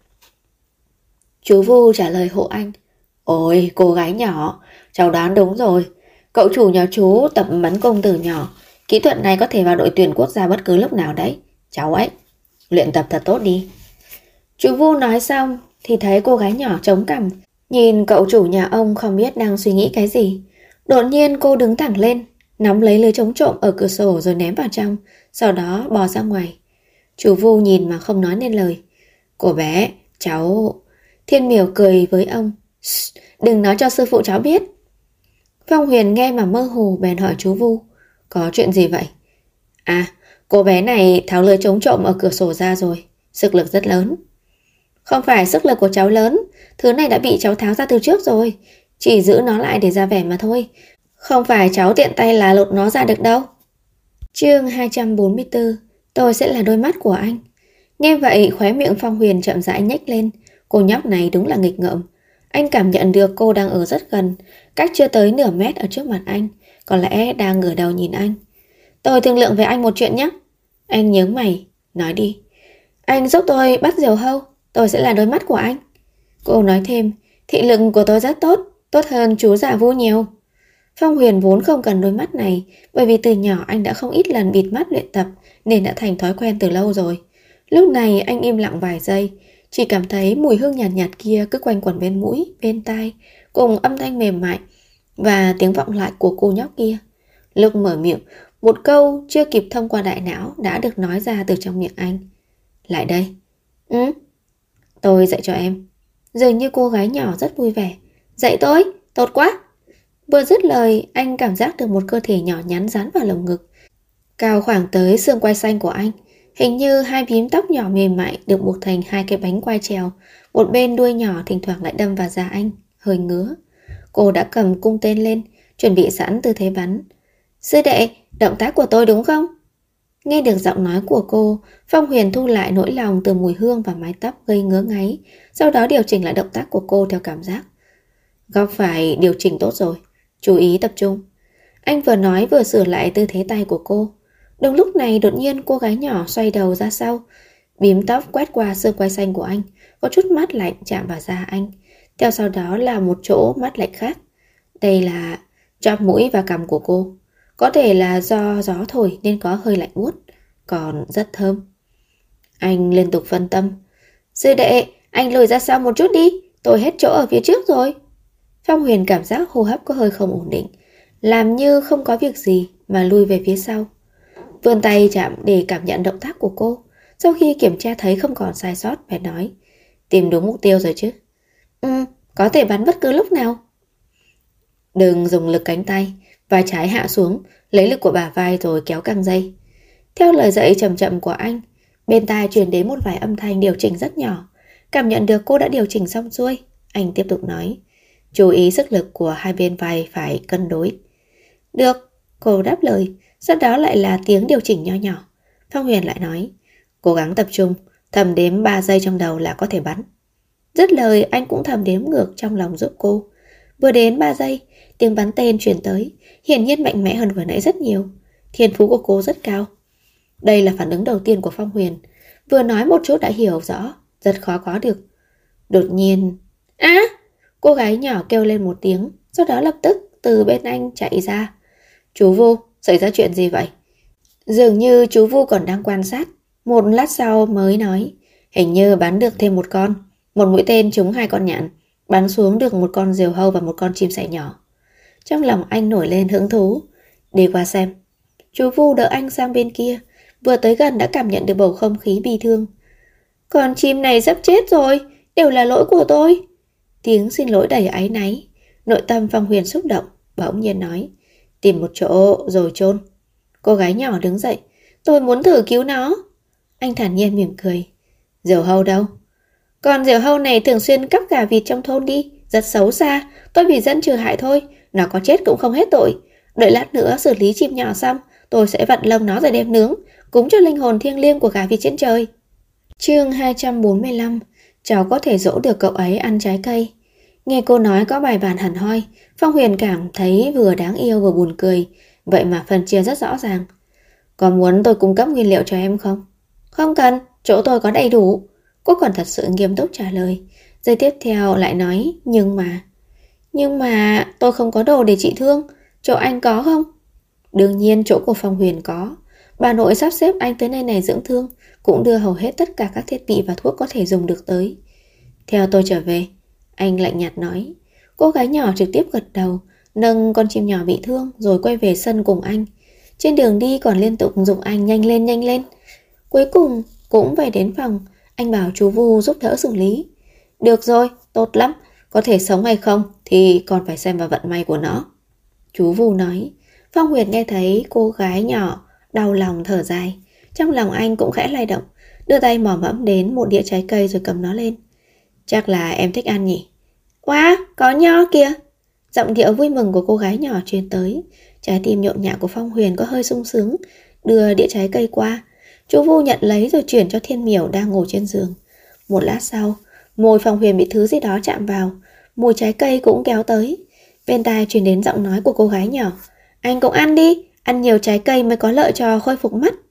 Chú Vu trả lời hộ anh. Ôi, cô gái nhỏ, cháu đoán đúng rồi. Cậu chủ nhà chú tập bắn cung từ nhỏ. Kỹ thuật này có thể vào đội tuyển quốc gia bất cứ lúc nào đấy. Cháu ấy, luyện tập thật tốt đi. Chú Vu nói xong thì thấy cô gái nhỏ chống cằm, nhìn cậu chủ nhà ông không biết đang suy nghĩ cái gì. Đột nhiên cô đứng thẳng lên, nắm lấy lưới chống trộm ở cửa sổ rồi ném vào trong, sau đó bò ra ngoài. Chú Vu nhìn mà không nói nên lời. Cô bé, cháu... Thiên Miểu cười với ông. Đừng nói cho sư phụ cháu biết. Phong Huyền nghe mà mơ hồ bèn hỏi chú Vu. Có chuyện gì vậy? À, cô bé này tháo lưới chống trộm ở cửa sổ ra rồi. Sức lực rất lớn. Không phải sức lực của cháu lớn. Thứ này đã bị cháu tháo ra từ trước rồi. Chỉ giữ nó lại để ra vẻ mà thôi. Không phải cháu tiện tay là lột nó ra được đâu. Chương 244. Tôi sẽ là đôi mắt của anh. Nghe vậy khóe miệng Phong Huyền chậm rãi nhếch lên. Cô nhóc này đúng là nghịch ngợm. Anh cảm nhận được cô đang ở rất gần, cách chưa tới nửa mét ở trước mặt anh. Có lẽ đang ngửa đầu nhìn anh. Tôi thương lượng với anh một chuyện nhé. Anh nhướng mày. Nói đi. Anh giúp tôi bắt diều hâu. Tôi sẽ là đôi mắt của anh. Cô nói thêm. Thị lực của tôi rất tốt. Tốt hơn chú già Vu nhiều. Phong Huyền vốn không cần đôi mắt này, bởi vì từ nhỏ anh đã không ít lần bịt mắt luyện tập, nên đã thành thói quen từ lâu rồi. Lúc này anh im lặng vài giây, chỉ cảm thấy mùi hương nhạt nhạt kia cứ quanh quẩn bên mũi, bên tai, cùng âm thanh mềm mại và tiếng vọng lại của cô nhóc kia. Lúc mở miệng, một câu chưa kịp thông qua đại não đã được nói ra từ trong miệng anh. Lại đây. Tôi dạy cho em. Dường như cô gái nhỏ rất vui vẻ. Dạy tôi? Tốt quá. Vừa dứt lời, anh cảm giác được một cơ thể nhỏ nhắn dán vào lồng ngực, cao khoảng tới xương quai xanh của anh. Hình như hai bím tóc nhỏ mềm mại được buộc thành hai cái bánh quai trèo. Một bên đuôi nhỏ thỉnh thoảng lại đâm vào da anh, hơi ngứa. Cô đã cầm cung tên lên, chuẩn bị sẵn tư thế bắn. Sư đệ, động tác của tôi đúng không? Nghe được giọng nói của cô, Phong Huyền thu lại nỗi lòng từ mùi hương và mái tóc gây ngứa ngáy, sau đó điều chỉnh lại động tác của cô theo cảm giác. Góc phải điều chỉnh tốt rồi, chú ý tập trung. Anh vừa nói vừa sửa lại tư thế tay của cô. Đúng lúc này đột nhiên cô gái nhỏ xoay đầu ra sau, bím tóc quét qua xương quai xanh của anh, có chút mát lạnh chạm vào da anh. Theo sau đó là một chỗ mát lạnh khác. Đây là chóp mũi và cằm của cô. Có thể là do gió thổi nên có hơi lạnh buốt, còn rất thơm. Anh liên tục phân tâm. Sư đệ, anh lùi ra sau một chút đi, tôi hết chỗ ở phía trước rồi. Phong Huyền cảm giác hô hấp có hơi không ổn định, làm như không có việc gì mà lui về phía sau. Vươn tay chạm để cảm nhận động tác của cô. Sau khi kiểm tra thấy không còn sai sót, phải nói. Tìm đúng mục tiêu rồi chứ? Có thể bắn bất cứ lúc nào. Đừng dùng lực cánh tay, vai trái hạ xuống, lấy lực của bả vai rồi kéo căng dây. Theo lời dạy chậm chậm của anh, bên tai truyền đến một vài âm thanh điều chỉnh rất nhỏ. Cảm nhận được cô đã điều chỉnh xong xuôi, anh tiếp tục nói. Chú ý sức lực của hai bên vai phải cân đối. Được, cô đáp lời. Sau đó lại là tiếng điều chỉnh nho nhỏ. Phong Huyền lại nói. Cố gắng tập trung, thầm đếm 3 giây trong đầu là có thể bắn. Dứt lời anh cũng thầm đếm ngược trong lòng giúp cô. Vừa đến 3 giây, tiếng bắn tên truyền tới, hiển nhiên mạnh mẽ hơn vừa nãy rất nhiều. Thiên phú của cô rất cao. Đây là phản ứng đầu tiên của Phong Huyền. Vừa nói một chút đã hiểu rõ, rất khó có được. Đột nhiên... Cô gái nhỏ kêu lên một tiếng, sau đó lập tức từ bên anh chạy ra. Chú Vu, xảy ra chuyện gì vậy? Dường như chú Vu còn đang quan sát. Một lát sau mới nói. Hình như bắn được thêm một con. Một mũi tên trúng 2 con nhạn, bắn xuống được một con diều hâu và một con chim sẻ nhỏ. Trong lòng anh nổi lên hứng thú. Đi qua xem. Chú Vu đỡ anh sang bên kia. Vừa tới gần đã cảm nhận được bầu không khí bi thương. Con chim này sắp chết rồi. Đều là lỗi của tôi. Tiếng xin lỗi đầy áy náy. Nội tâm Phong Huyền xúc động, bỗng nhiên nói. Tìm một chỗ rồi chôn. Cô gái nhỏ đứng dậy. Tôi muốn thử cứu nó. Anh thản nhiên mỉm cười. Diều hâu đâu? Con diều hâu này thường xuyên cắp gà vịt trong thôn đi. Rất xấu xa. Tôi bị dân trừ hại thôi. Nó có chết cũng không hết tội. Đợi lát nữa xử lý chim nhỏ xong, tôi sẽ vặn lông nó rồi đem nướng, cúng cho linh hồn thiêng liêng của gà vịt trên trời. Chương 245. Cháu có thể dỗ được cậu ấy ăn trái cây. Nghe cô nói có bài bản hẳn hoi, Phong Huyền cảm thấy vừa đáng yêu vừa buồn cười. Vậy mà phân chia rất rõ ràng. Có muốn tôi cung cấp nguyên liệu cho em không? Không cần, chỗ tôi có đầy đủ. Cô còn thật sự nghiêm túc trả lời. Giây tiếp theo lại nói Nhưng mà tôi không có đồ để trị thương. Chỗ anh có không? Đương nhiên chỗ của Phong Huyền có. Bà nội sắp xếp anh tới nơi này dưỡng thương, cũng đưa hầu hết tất cả các thiết bị và thuốc có thể dùng được tới. Theo tôi trở về, anh lạnh nhạt nói. Cô gái nhỏ trực tiếp gật đầu, nâng con chim nhỏ bị thương rồi quay về sân cùng anh. Trên đường đi còn liên tục giục anh nhanh lên. Cuối cùng cũng về đến phòng, anh bảo chú Vu giúp đỡ xử lý. Được rồi, tốt lắm, có thể sống hay không thì còn phải xem vào vận may của nó. Chú Vu nói. Phong Huyền nghe thấy cô gái nhỏ đau lòng thở dài. Trong lòng anh cũng khẽ lay động, đưa tay mò mẫm đến một đĩa trái cây rồi cầm nó lên. Chắc là em thích ăn nhỉ? Wow, có nho kìa. Giọng điệu vui mừng của cô gái nhỏ truyền tới. Trái tim nhộn nhạo của Phong Huyền có hơi sung sướng, đưa đĩa trái cây qua. Chú Vu nhận lấy rồi chuyển cho Thiên Miểu đang ngồi trên giường. Một lát sau, môi Phong Huyền bị thứ gì đó chạm vào, mùi trái cây cũng kéo tới. Bên tai truyền đến giọng nói của cô gái nhỏ. Anh cũng ăn đi, ăn nhiều trái cây mới có lợi cho khôi phục mắt.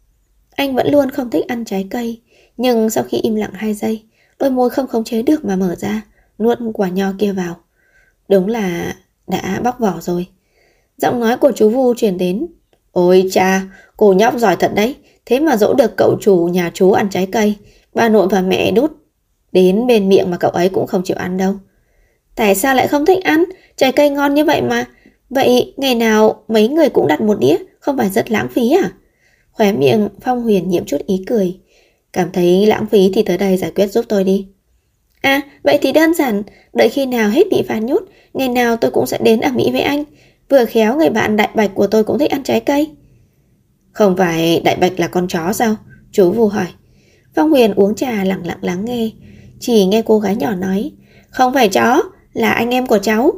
Anh vẫn luôn không thích ăn trái cây, nhưng sau khi im lặng 2 giây, đôi môi không khống chế được mà mở ra, nuốt quả nho kia vào. Đúng là đã bóc vỏ rồi. Giọng nói của chú Vu truyền đến. Ôi cha, cô nhóc giỏi thật đấy, thế mà dỗ được cậu chủ nhà chú ăn trái cây. Bà nội và mẹ đút đến bên miệng mà cậu ấy cũng không chịu ăn đâu. Tại sao lại không thích ăn? Trái cây ngon như vậy mà. Vậy ngày nào mấy người cũng đặt một đĩa, không phải rất lãng phí à? Khóe miệng Phong Huyền nhiễm chút ý cười. Cảm thấy lãng phí thì tới đây giải quyết giúp tôi đi. À, vậy thì đơn giản, đợi khi nào hết bị phán nhốt, ngày nào tôi cũng sẽ đến ở Mỹ với anh. Vừa khéo người bạn Đại Bạch của tôi cũng thích ăn trái cây. Không phải Đại Bạch là con chó sao? Chú Vu hỏi. Phong Huyền uống trà lặng lặng lắng nghe. Chỉ nghe cô gái nhỏ nói. Không phải chó, là anh em của cháu.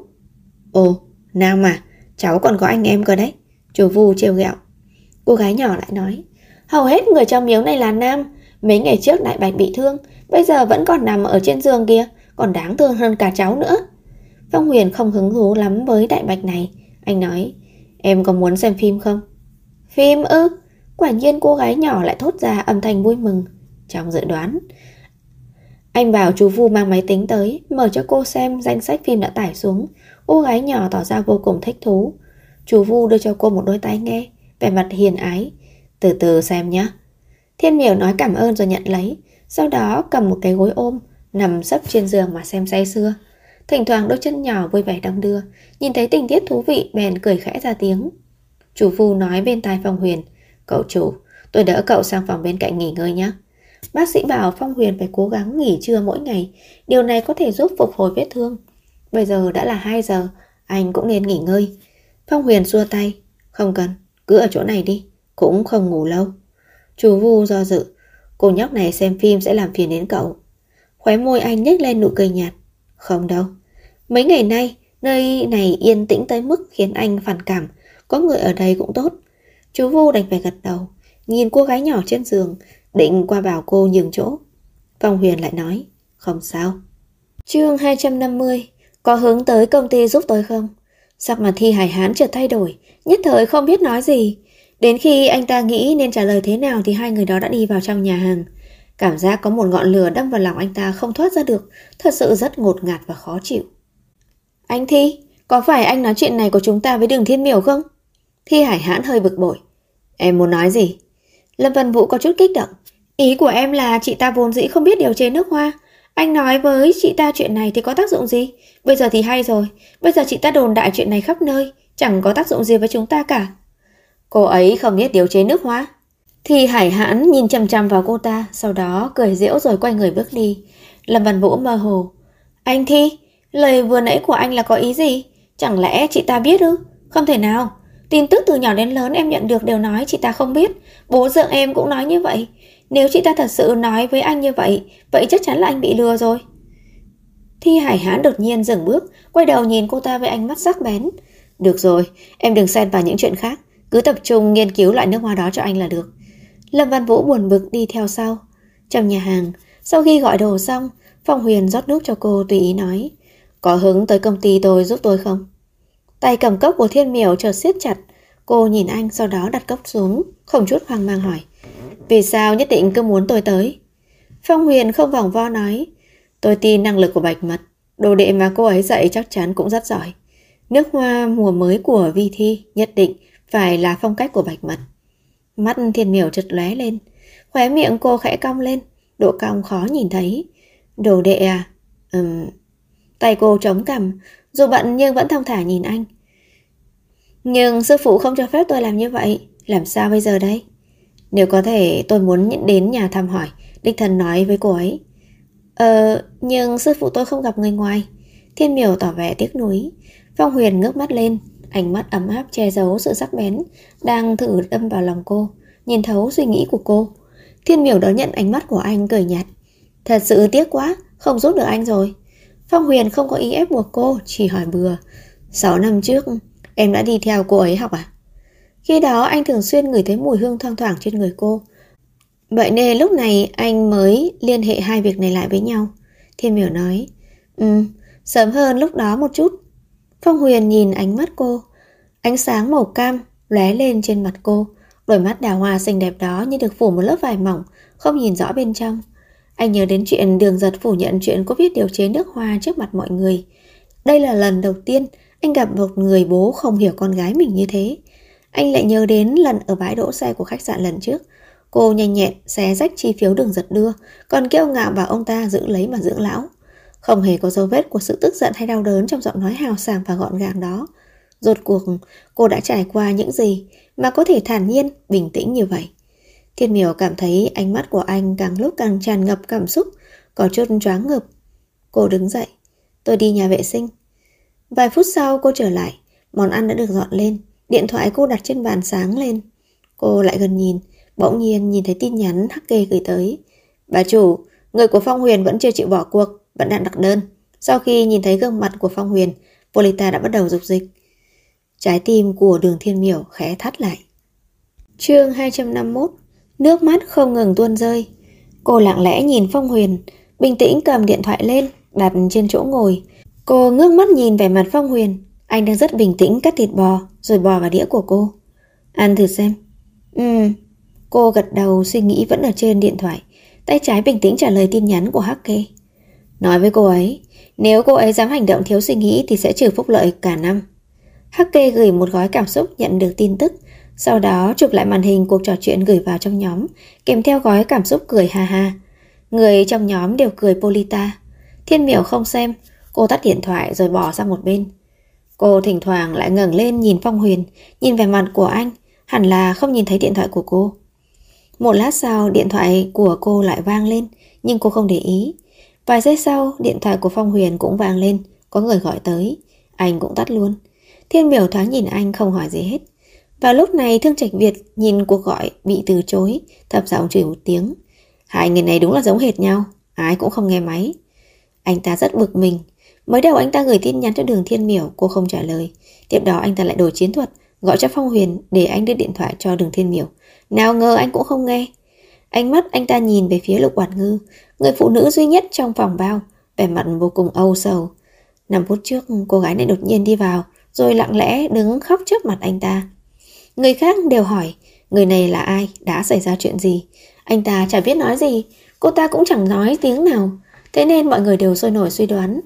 Ồ, nào mà, cháu còn có anh em cơ đấy. Chú Vu trêu ghẹo. Cô gái nhỏ lại nói. Hầu hết người trong miếu này là nam. Mấy ngày trước Đại Bạch bị thương, bây giờ vẫn còn nằm ở trên giường kia, còn đáng thương hơn cả cháu nữa. Phong Huyền không hứng thú lắm với Đại Bạch này. Anh nói. Em có muốn xem phim không? Phim ư? Quả nhiên cô gái nhỏ lại thốt ra âm thanh vui mừng. Trong dự đoán, anh bảo chú Vu mang máy tính tới, mở cho cô xem danh sách phim đã tải xuống. Cô gái nhỏ tỏ ra vô cùng thích thú. Chú Vu đưa cho cô một đôi tai nghe, vẻ mặt hiền ái. Từ từ xem nhé. Thiên Miểu nói cảm ơn rồi nhận lấy. Sau đó cầm một cái gối ôm, nằm sấp trên giường mà xem say sưa. Thỉnh thoảng đôi chân nhỏ vui vẻ đong đưa. Nhìn thấy tình tiết thú vị bèn cười khẽ ra tiếng. Chú Vu nói bên tai Phong Huyền. Cậu chủ, tôi đỡ cậu sang phòng bên cạnh nghỉ ngơi nhé. Bác sĩ bảo Phong Huyền phải cố gắng nghỉ trưa mỗi ngày. Điều này có thể giúp phục hồi vết thương. Bây giờ đã là 2 giờ, anh cũng nên nghỉ ngơi. Phong Huyền xua tay. Không cần, cứ ở chỗ này đi, cũng không ngủ lâu. Chú Vu do dự. Cô nhóc này xem phim sẽ làm phiền đến cậu. Khóe môi anh nhếch lên nụ cười nhạt. Không đâu. Mấy ngày nay, nơi này yên tĩnh tới mức khiến anh phản cảm. Có người ở đây cũng tốt. Chú Vu đành phải gật đầu. Nhìn cô gái nhỏ trên giường, định qua bảo cô nhường chỗ. Phong Huyền lại nói. Không sao. Chương 250. Có hướng tới công ty giúp tôi không? Sắc mặt Thi Hải Hán chợt thay đổi, nhất thời không biết nói gì. Đến khi anh ta nghĩ nên trả lời thế nào thì hai người đó đã đi vào trong nhà hàng. Cảm giác có một ngọn lửa đâm vào lòng anh ta không thoát ra được, thật sự rất ngột ngạt và khó chịu. Anh Thi, có phải anh nói chuyện này của chúng ta với Đường Thiên Miểu không? Thi Hải Hãn hơi bực bội. Em muốn nói gì? Lâm Vân Vũ có chút kích động. Ý của em là chị ta vốn dĩ không biết điều chế nước hoa. Anh nói với chị ta chuyện này thì có tác dụng gì? Bây giờ thì hay rồi. Bây giờ chị ta đồn đại chuyện này khắp nơi, chẳng có tác dụng gì với chúng ta cả. Cô ấy không biết điều chế nước hoa. Thi Hải Hãn nhìn chằm chằm vào cô ta, sau đó cười giễu rồi quay người bước đi. Lâm Văn Vũ mơ hồ. Anh Thi, lời vừa nãy của anh là có ý gì? Chẳng lẽ chị ta biết ư? Không thể nào. Tin tức từ nhỏ đến lớn em nhận được đều nói chị ta không biết. Bố dượng em cũng nói như vậy. Nếu chị ta thật sự nói với anh như vậy, vậy chắc chắn là anh bị lừa rồi. Thi Hải Hãn đột nhiên dừng bước, quay đầu nhìn cô ta với ánh mắt sắc bén. Được rồi, em đừng xen vào những chuyện khác, cứ tập trung nghiên cứu loại nước hoa đó cho anh là được. Lâm Văn Vũ buồn bực đi theo sau. Trong nhà hàng, sau khi gọi đồ xong, Phong Huyền rót nước cho cô tùy ý nói, có hứng tới công ty tôi giúp tôi không? Tay cầm cốc của Thiên Miểu chợt siết chặt. Cô nhìn anh, sau đó đặt cốc xuống, không chút hoang mang hỏi, vì sao nhất định cứ muốn tôi tới? Phong Huyền không vòng vo nói, tôi tin năng lực của Bạch Mật, đồ đệ mà cô ấy dạy chắc chắn cũng rất giỏi. Nước hoa mùa mới của Vi Thi nhất định phải là phong cách của Bạch Mật. Mắt Thiên Miểu chợt lóe lên, khóe miệng cô khẽ cong lên, độ cong khó nhìn thấy. Đồ đệ à? Tay cô chống cằm, dù bận nhưng vẫn thong thả nhìn anh. Nhưng sư phụ không cho phép tôi làm như vậy, làm sao bây giờ đây? Nếu có thể tôi muốn đến nhà thăm hỏi, đích thân nói với cô ấy. Nhưng sư phụ tôi không gặp người ngoài. Thiên Miểu tỏ vẻ tiếc nuối. Phong Huyền ngước mắt lên, ánh mắt ấm áp che giấu sự sắc bén đang thử đâm vào lòng cô, nhìn thấu suy nghĩ của cô. Thiên Miểu đón nhận ánh mắt của anh cười nhạt. Thật sự tiếc quá, không giúp được anh rồi. Phong Huyền không có ý ép buộc cô, chỉ hỏi bừa. 6 năm trước, em đã đi theo cô ấy học à? Khi đó anh thường xuyên ngửi thấy mùi hương thoang thoảng trên người cô. Vậy nên lúc này anh mới liên hệ hai việc này lại với nhau. Thiên Miểu nói, sớm hơn lúc đó một chút. Phong Huyền nhìn ánh mắt cô. Ánh sáng màu cam lóe lên trên mặt cô. Đôi mắt đào hoa xinh đẹp đó như được phủ một lớp vải mỏng, không nhìn rõ bên trong. Anh nhớ đến chuyện Đường Giật phủ nhận chuyện cô viết điều chế nước hoa trước mặt mọi người. Đây là lần đầu tiên anh gặp một người bố không hiểu con gái mình như thế. Anh lại nhớ đến lần ở bãi đỗ xe của khách sạn lần trước. Cô nhanh nhẹn xé rách chi phiếu Đường Giật đưa, còn kiêu ngạo bảo ông ta giữ lấy mà dưỡng lão. Không hề có dấu vết của sự tức giận hay đau đớn trong giọng nói hào sảng và gọn gàng đó. Rốt cuộc cô đã trải qua những gì mà có thể thản nhiên, bình tĩnh như vậy? Thiên Miểu cảm thấy ánh mắt của anh càng lúc càng tràn ngập cảm xúc, có chút choáng ngợp. Cô đứng dậy, tôi đi nhà vệ sinh. Vài phút sau cô trở lại, món ăn đã được dọn lên, điện thoại cô đặt trên bàn sáng lên. Cô lại gần nhìn, bỗng nhiên nhìn thấy tin nhắn Hắc Kê gửi tới. Bà chủ, người của Phong Huyền vẫn chưa chịu bỏ cuộc, vẫn đang đặt đơn. Sau khi nhìn thấy gương mặt của Phong Huyền, Polita đã bắt đầu dục dịch. Trái tim của Đường Thiên Miểu khẽ thắt lại. Chương 251. Nước mắt không ngừng tuôn rơi. Cô lặng lẽ nhìn Phong Huyền, bình tĩnh cầm điện thoại lên, đặt trên chỗ ngồi. Cô ngước mắt nhìn vẻ mặt Phong Huyền. Anh đang rất bình tĩnh cắt thịt bò, rồi bò vào đĩa của cô. Ăn thử xem. Cô gật đầu, suy nghĩ vẫn ở trên điện thoại. Tay trái bình tĩnh trả lời tin nhắn của Hắc Kê. Nói với cô ấy, nếu cô ấy dám hành động thiếu suy nghĩ thì sẽ trừ phúc lợi cả năm. Hắc Kê gửi một gói cảm xúc nhận được tin tức, sau đó chụp lại màn hình cuộc trò chuyện gửi vào trong nhóm, kèm theo gói cảm xúc cười ha ha. Người trong nhóm đều cười Polita. Thiên Miểu không xem, cô tắt điện thoại rồi bỏ sang một bên. Cô thỉnh thoảng lại ngẩng lên nhìn Phong Huyền, nhìn vẻ mặt của anh, hẳn là không nhìn thấy điện thoại của cô. Một lát sau điện thoại của cô lại vang lên, nhưng cô không để ý. Vài giây sau điện thoại của Phong Huyền cũng vang lên, có người gọi tới. Anh cũng tắt luôn. Thiên Miểu thoáng nhìn anh không hỏi gì hết. Vào lúc này Thương Trạch Việt nhìn cuộc gọi bị từ chối, thấp giọng chửi một tiếng. Hai người này đúng là giống hệt nhau, ai cũng không nghe máy. Anh ta rất bực mình. Mới đầu anh ta gửi tin nhắn cho Đường Thiên Miểu, cô không trả lời. Tiếp đó anh ta lại đổi chiến thuật, gọi cho Phong Huyền để anh đưa điện thoại cho Đường Thiên Miểu. Nào ngờ anh cũng không nghe. Ánh mắt anh ta nhìn về phía Lục Quản Ngư, người phụ nữ duy nhất trong phòng bao, vẻ mặt vô cùng âu sầu. 5 phút trước cô gái này đột nhiên đi vào, rồi lặng lẽ đứng khóc trước mặt anh ta. Người khác đều hỏi người này là ai, đã xảy ra chuyện gì. Anh ta chả biết nói gì, cô ta cũng chẳng nói tiếng nào. Thế nên mọi người đều sôi nổi suy đoán.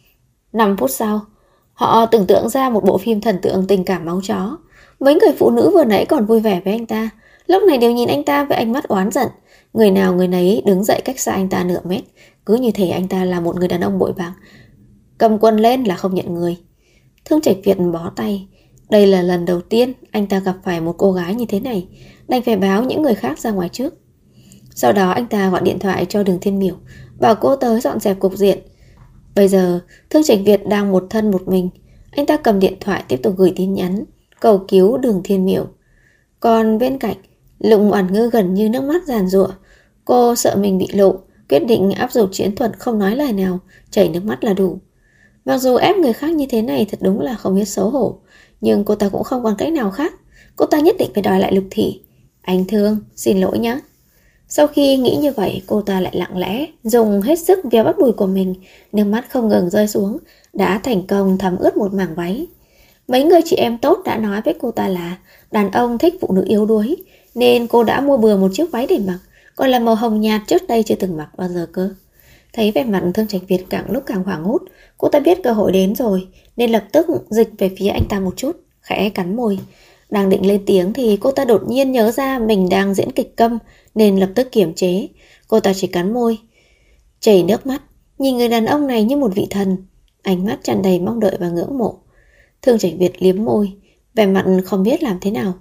5 phút sau, họ tưởng tượng ra một bộ phim thần tượng tình cảm máu chó. Mấy người phụ nữ vừa nãy còn vui vẻ với anh ta, lúc này đều nhìn anh ta với ánh mắt oán giận. Người nào người nấy đứng dậy cách xa anh ta nửa mét, cứ như thể anh ta là một người đàn ông bội bạc. Cầm quân lên là không nhận người. Thương Trạch Việt bó tay. Đây là lần đầu tiên anh ta gặp phải một cô gái như thế này, đành phải báo những người khác ra ngoài trước. Sau đó anh ta gọi điện thoại cho Đường Thiên Miểu, bảo cô tới dọn dẹp cục diện. Bây giờ Thương Trạch Việt đang một thân một mình. Anh ta cầm điện thoại tiếp tục gửi tin nhắn cầu cứu Đường Thiên Miểu. Còn bên cạnh, Lục Oản Ngư gần như nước mắt giàn giụa. Cô sợ mình bị lộ, quyết định áp dụng chiến thuật không nói lời nào, chảy nước mắt là đủ. Mặc dù ép người khác như thế này thật đúng là không biết xấu hổ, nhưng cô ta cũng không còn cách nào khác. Cô ta nhất định phải đòi lại Lục Thị. Anh Thương, xin lỗi nhé. Sau khi nghĩ như vậy, cô ta lại lặng lẽ dùng hết sức véo bắp đùi của mình, nước mắt không ngừng rơi xuống, đã thành công thấm ướt một mảng váy. Mấy người chị em tốt đã nói với cô ta là đàn ông thích phụ nữ yếu đuối, nên cô đã mua bừa một chiếc váy để mặc, còn là màu hồng nhạt trước đây chưa từng mặc bao giờ cơ. Thấy vẻ mặt Thương Trạch Việt càng lúc càng hoảng hốt, cô ta biết cơ hội đến rồi, nên lập tức dịch về phía anh ta một chút, khẽ cắn môi. Đang định lên tiếng thì cô ta đột nhiên nhớ ra mình đang diễn kịch câm, nên lập tức kiềm chế. Cô ta chỉ cắn môi, chảy nước mắt, nhìn người đàn ông này như một vị thần, ánh mắt tràn đầy mong đợi và ngưỡng mộ. Thương Trạch Việt liếm môi, vẻ mặt không biết làm thế nào.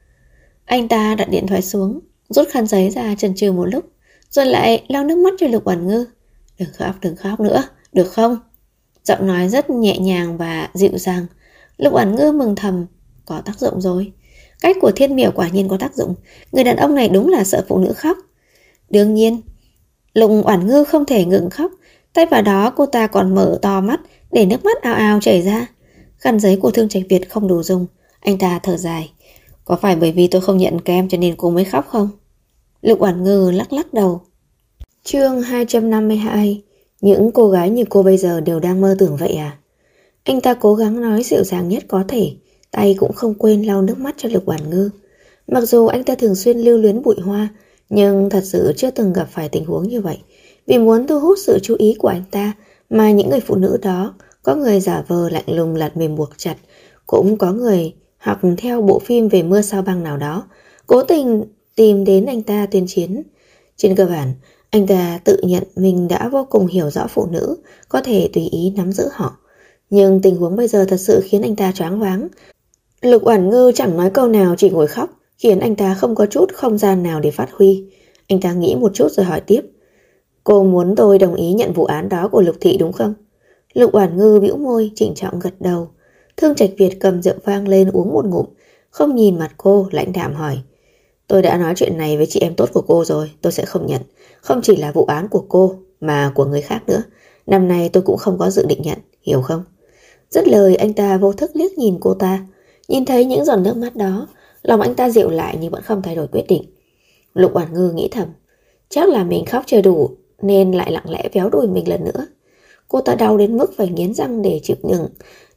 Anh ta đặt điện thoại xuống, rút khăn giấy ra chần chừ một lúc, rồi lại lau nước mắt cho Lục Oản Ngư. Đừng khóc nữa, được không? Giọng nói rất nhẹ nhàng và dịu dàng. Lục Oản Ngư mừng thầm, có tác dụng rồi. Cách của Thiên Miểu quả nhiên có tác dụng, người đàn ông này đúng là sợ phụ nữ khóc. Đương nhiên, Lục Oản Ngư không thể ngừng khóc, thay vào đó cô ta còn mở to mắt để nước mắt ào ào chảy ra. Khăn giấy của Thương Trạch Việt không đủ dùng, anh ta thở dài. Có phải bởi vì tôi không nhận kem cho nên cô mới khóc không? Lục Oản Ngư lắc lắc đầu. Chương 252. Những cô gái như cô bây giờ đều đang mơ tưởng vậy à? Anh ta cố gắng nói dịu dàng nhất có thể, tay cũng không quên lau nước mắt cho Lục Oản Ngư. Mặc dù anh ta thường xuyên lưu luyến bụi hoa, nhưng thật sự chưa từng gặp phải tình huống như vậy. Vì muốn thu hút sự chú ý của anh ta mà những người phụ nữ đó, có người giả vờ lạnh lùng lạt mềm buộc chặt, cũng có người học theo bộ phim về mưa sao băng nào đó, cố tình tìm đến anh ta tuyên chiến. Trên cơ bản, anh ta tự nhận mình đã vô cùng hiểu rõ phụ nữ, có thể tùy ý nắm giữ họ. Nhưng tình huống bây giờ thật sự khiến anh ta choáng váng. Lục Oản Ngư chẳng nói câu nào, chỉ ngồi khóc, khiến anh ta không có chút không gian nào để phát huy. Anh ta nghĩ một chút rồi hỏi tiếp. Cô muốn tôi đồng ý nhận vụ án đó của Lục Thị đúng không? Lục Oản Ngư bĩu môi, trịnh trọng gật đầu. Thương Trạch Việt cầm rượu vang lên uống một ngụm, không nhìn mặt cô, lãnh đạm hỏi. Tôi đã nói chuyện này với chị em tốt của cô rồi, tôi sẽ không nhận. Không chỉ là vụ án của cô, mà của người khác nữa. Năm nay tôi cũng không có dự định nhận, hiểu không? Dứt lời anh ta vô thức liếc nhìn cô ta. Nhìn thấy những giọt nước mắt đó, lòng anh ta dịu lại nhưng vẫn không thay đổi quyết định. Lục Oản Ngư nghĩ thầm, chắc là mình khóc chưa đủ nên lại lặng lẽ véo đùi mình lần nữa. Cô ta đau đến mức phải nghiến răng để chịu đựng.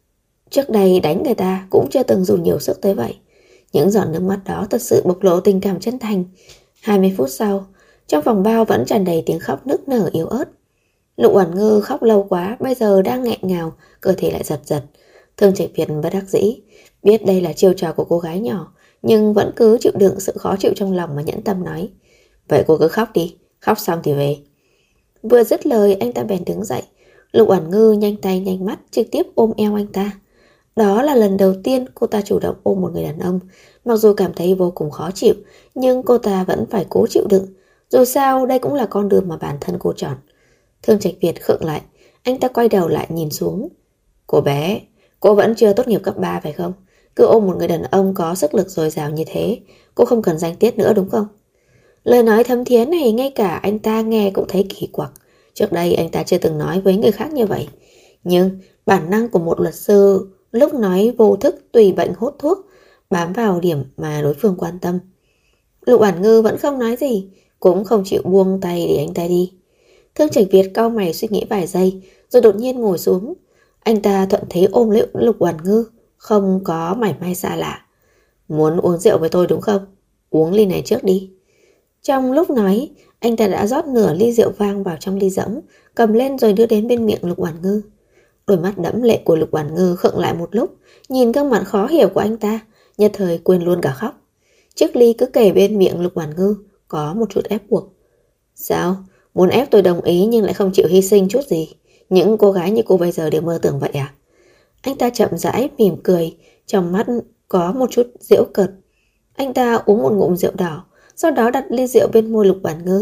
Trước đây đánh người ta cũng chưa từng dùng nhiều sức tới vậy. Những giọt nước mắt đó thật sự bộc lộ tình cảm chân thành. 20 phút sau, trong phòng bao vẫn tràn đầy tiếng khóc nức nở yếu ớt. Lục Oản Ngư khóc lâu quá, bây giờ đang nghẹn ngào, cơ thể lại giật giật. Thương Trạch Việt bất đắc dĩ, biết đây là chiêu trò của cô gái nhỏ, nhưng vẫn cứ chịu đựng sự khó chịu trong lòng mà nhẫn tâm nói. Vậy cô cứ khóc đi, khóc xong thì về. Vừa dứt lời anh ta bèn đứng dậy. Lục Oản Ngư nhanh tay nhanh mắt trực tiếp ôm eo anh ta. Đó là lần đầu tiên cô ta chủ động ôm một người đàn ông. Mặc dù cảm thấy vô cùng khó chịu, nhưng cô ta vẫn phải cố chịu đựng. Dù sao đây cũng là con đường mà bản thân cô chọn. Thương Trạch Việt khựng lại, anh ta quay đầu lại nhìn xuống. Cô bé, cô vẫn chưa tốt nghiệp cấp 3 phải không? Cứ ôm một người đàn ông có sức lực dồi dào như thế, cô không cần danh tiết nữa đúng không? Lời nói thấm thía này ngay cả anh ta nghe cũng thấy kỳ quặc. Trước đây anh ta chưa từng nói với người khác như vậy. Nhưng bản năng của một luật sư lúc nói vô thức tùy bệnh hốt thuốc, bám vào điểm mà đối phương quan tâm. Lục Oản Ngư vẫn không nói gì, cũng không chịu buông tay để anh ta đi. Thương Trạch Việt cau mày suy nghĩ vài giây, rồi đột nhiên ngồi xuống. Anh ta thuận thế ôm lấy Lục Oản Ngư, không có mảy may xa lạ. Muốn uống rượu với tôi đúng không? Uống ly này trước đi. Trong lúc nói, anh ta đã rót nửa ly rượu vang vào trong ly rỗng, cầm lên rồi đưa đến bên miệng Lục Oản Ngư. Đôi mắt đẫm lệ của Lục Oản Ngư khựng lại một lúc, nhìn gương mặt khó hiểu của anh ta, nhất thời quên luôn cả khóc. Chiếc ly cứ kề bên miệng Lục Oản Ngư, có một chút ép buộc. Sao? Muốn ép tôi đồng ý nhưng lại không chịu hy sinh chút gì? Những cô gái như cô bây giờ đều mơ tưởng vậy à? Anh ta chậm rãi mỉm cười, trong mắt có một chút giễu cợt. Anh ta uống một ngụm rượu đỏ, sau đó đặt ly rượu bên môi Lục Oản Ngư.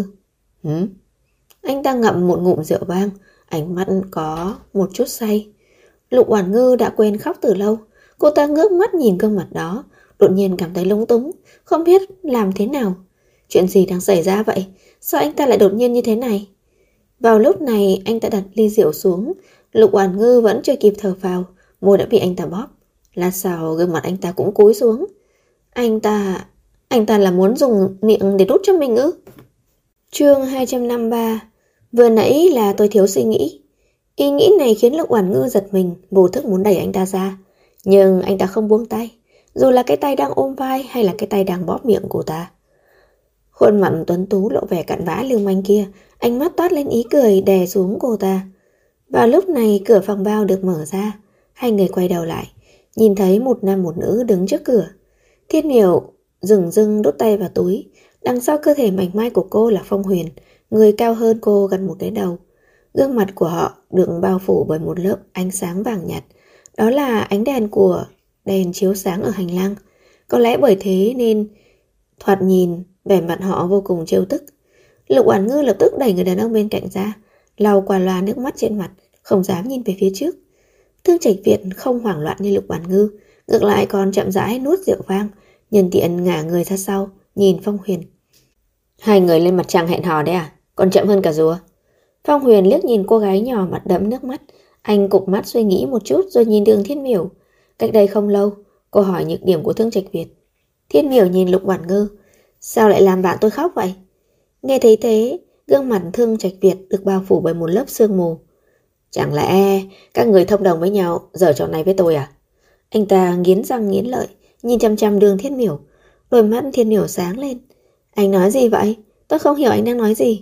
Anh ta ngậm một ngụm rượu vang, ánh mắt có một chút say. Lục Oản Ngư đã quên khóc từ lâu. Cô ta ngước mắt nhìn gương mặt đó, đột nhiên cảm thấy lúng túng, không biết làm thế nào. Chuyện gì đang xảy ra vậy? Sao anh ta lại đột nhiên như thế này? Vào lúc này anh ta đặt ly rượu xuống. Lục Oản Ngư vẫn chưa kịp thở phào, môi đã bị anh ta bóp. Lát sau gương mặt anh ta cũng cúi xuống. Anh ta là muốn dùng miệng để đút cho mình ư? Chương 253. Vừa nãy là tôi thiếu suy nghĩ. Ý nghĩ này khiến Lục Oản Ngư giật mình, vô thức muốn đẩy anh ta ra. Nhưng anh ta không buông tay, dù là cái tay đang ôm vai hay là cái tay đang bóp miệng cô ta. Khuôn mặt tuấn tú lộ vẻ cặn bã lưu manh kia, ánh mắt toát lên ý cười đè xuống cô ta. Vào lúc này cửa phòng bao được mở ra, hai người quay đầu lại, nhìn thấy một nam một nữ đứng trước cửa. Thiên Miểu dừng dưng đút tay vào túi, đằng sau cơ thể mảnh mai của cô là Phong Huyền, người cao hơn cô gần một cái đầu. Gương mặt của họ được bao phủ bởi một lớp ánh sáng vàng nhạt, đó là ánh đèn của đèn chiếu sáng ở hành lang. Có lẽ bởi thế nên thoạt nhìn vẻ mặt họ vô cùng trêu tức. Lục Oản Ngư lập tức đẩy người đàn ông bên cạnh ra, lau qua loa nước mắt trên mặt, không dám nhìn về phía trước. Thương Trạch Việt không hoảng loạn như Lục Oản Ngư, ngược lại còn chậm rãi nuốt rượu vang, nhân tiện ngả người ra sau, nhìn Phong Huyền. Hai người lên mặt trăng hẹn hò đấy à? Còn chậm hơn cả rùa. Phong Huyền liếc nhìn cô gái nhỏ mặt đẫm nước mắt, anh cụp mắt suy nghĩ một chút rồi nhìn Đường Thiên Miểu. Cách đây không lâu, cô hỏi nhược điểm của Thương Trạch Việt. Thiên Miểu nhìn Lục Oản Ngư, sao lại làm bạn tôi khóc vậy? Nghe thấy thế, gương mặt Thương Trạch Việt được bao phủ bởi một lớp sương mù. Chẳng lẽ các người thông đồng với nhau giở trò này với tôi à? Anh ta nghiến răng nghiến lợi, nhìn chằm chằm Đường Thiên Miểu. Đôi mắt Thiên Miểu sáng lên. Anh nói gì vậy? Tôi không hiểu anh đang nói gì.